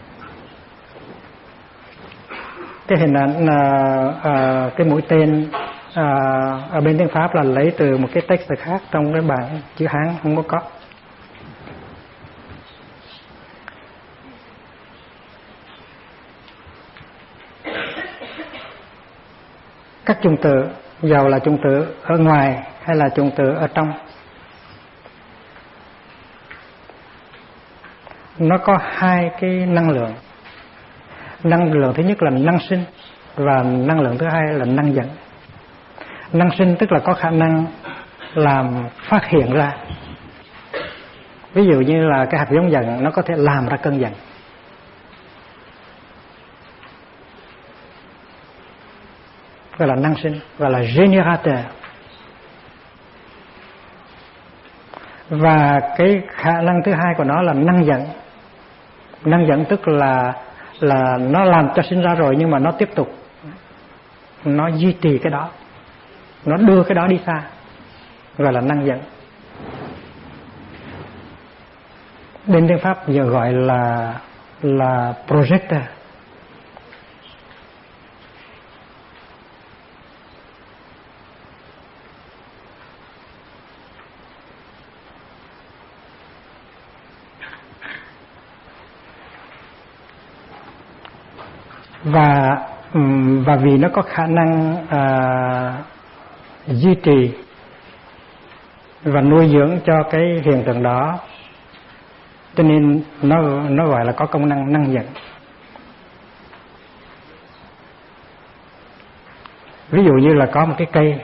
Cái hình ảnh cái mũi tên ở bên tiếng Pháp là lấy từ một cái text khác trong cái bảng chữ Hán không có. Các chủng tử, dầu là chủng tử ở ngoài hay là chủng tử ở trong, nó có hai cái năng lượng. Năng lượng thứ nhất là năng sinh, và năng lượng thứ hai là năng giận. Năng sinh tức là có khả năng làm phát hiện ra. Ví dụ như là cái hạt giống giận nó có thể làm ra cơn giận. Gọi là năng sinh, gọi là générateur. Và cái khả năng thứ hai của nó là năng giận. Năng giận tức là là nó làm cho sinh ra rồi, nhưng mà nó tiếp tục, nó duy trì cái đó, nó đưa cái đó đi xa, gọi là năng dẫn. Bên tiếng Pháp giờ gọi là projector. Và vì nó có khả năng duy trì và nuôi dưỡng cho cái hiện tượng đó, cho nên nó gọi là có công năng năng dẫn. Ví dụ như là có một cái cây,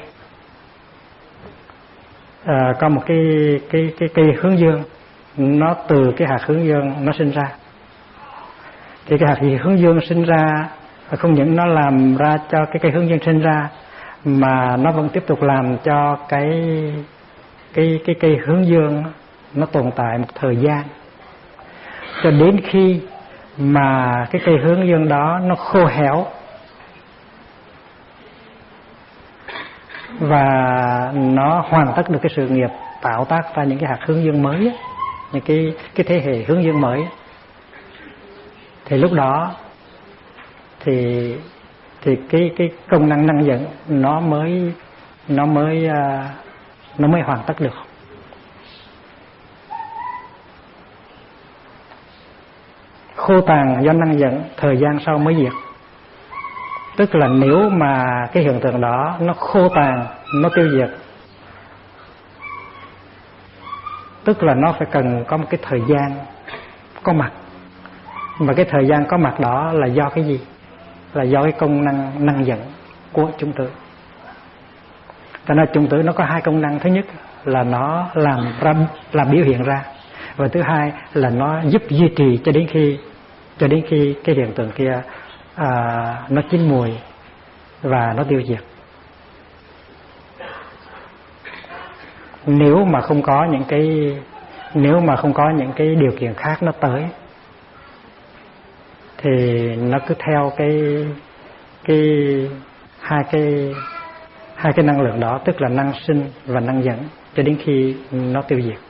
có một cái cây hướng dương, nó từ cái hạt hướng dương nó sinh ra. Thì cái hạt hướng dương sinh ra không những nó làm ra cho cái cây hướng dương sinh ra, mà nó vẫn tiếp tục làm cho cái cây hướng dương nó tồn tại một thời gian, cho đến khi mà cái cây hướng dương đó nó khô héo và nó hoàn tất được cái sự nghiệp tạo tác ra những cái hạt hướng dương mới ấy, những cái thế hệ hướng dương mới ấy. Thì lúc đó thì cái công năng năng dẫn nó mới hoàn tất được. Khô tàn do năng dẫn, thời gian sau mới diệt. Tức là nếu mà cái hiện tượng đó nó khô tàn, nó tiêu diệt, tức là nó phải cần có một cái thời gian có mặt. Và cái thời gian có mặt đó là do cái gì? Là do cái công năng năng dẫn của chung tử. Cho nên chung tử nó có hai công năng. Thứ nhất là nó làm biểu hiện ra, và thứ hai là nó giúp duy trì cho đến khi cái hiện tượng kia nó chín mùi và nó tiêu diệt. Nếu mà không có những cái điều kiện khác nó tới, thì nó cứ theo hai cái năng lượng đó, tức là năng sinh và năng dẫn, cho đến khi nó tiêu diệt.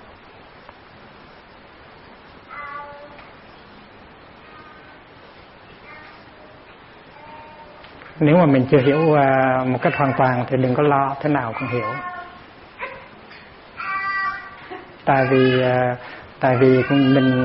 Nếu mà mình chưa hiểu một cách hoàn toàn thì đừng có lo, thế nào cũng hiểu. Tại vì mình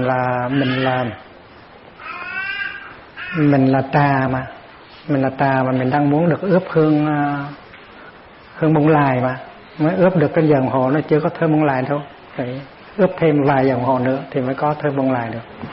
là trà mà, mình đang muốn được ướp hương bông lai mà. Mới ướp được cái giờ đồng hồ nó chưa có thơm bông lai đâu, phải ướp thêm vài giờ đồng hồ nữa thì mới có thơm bông lai được.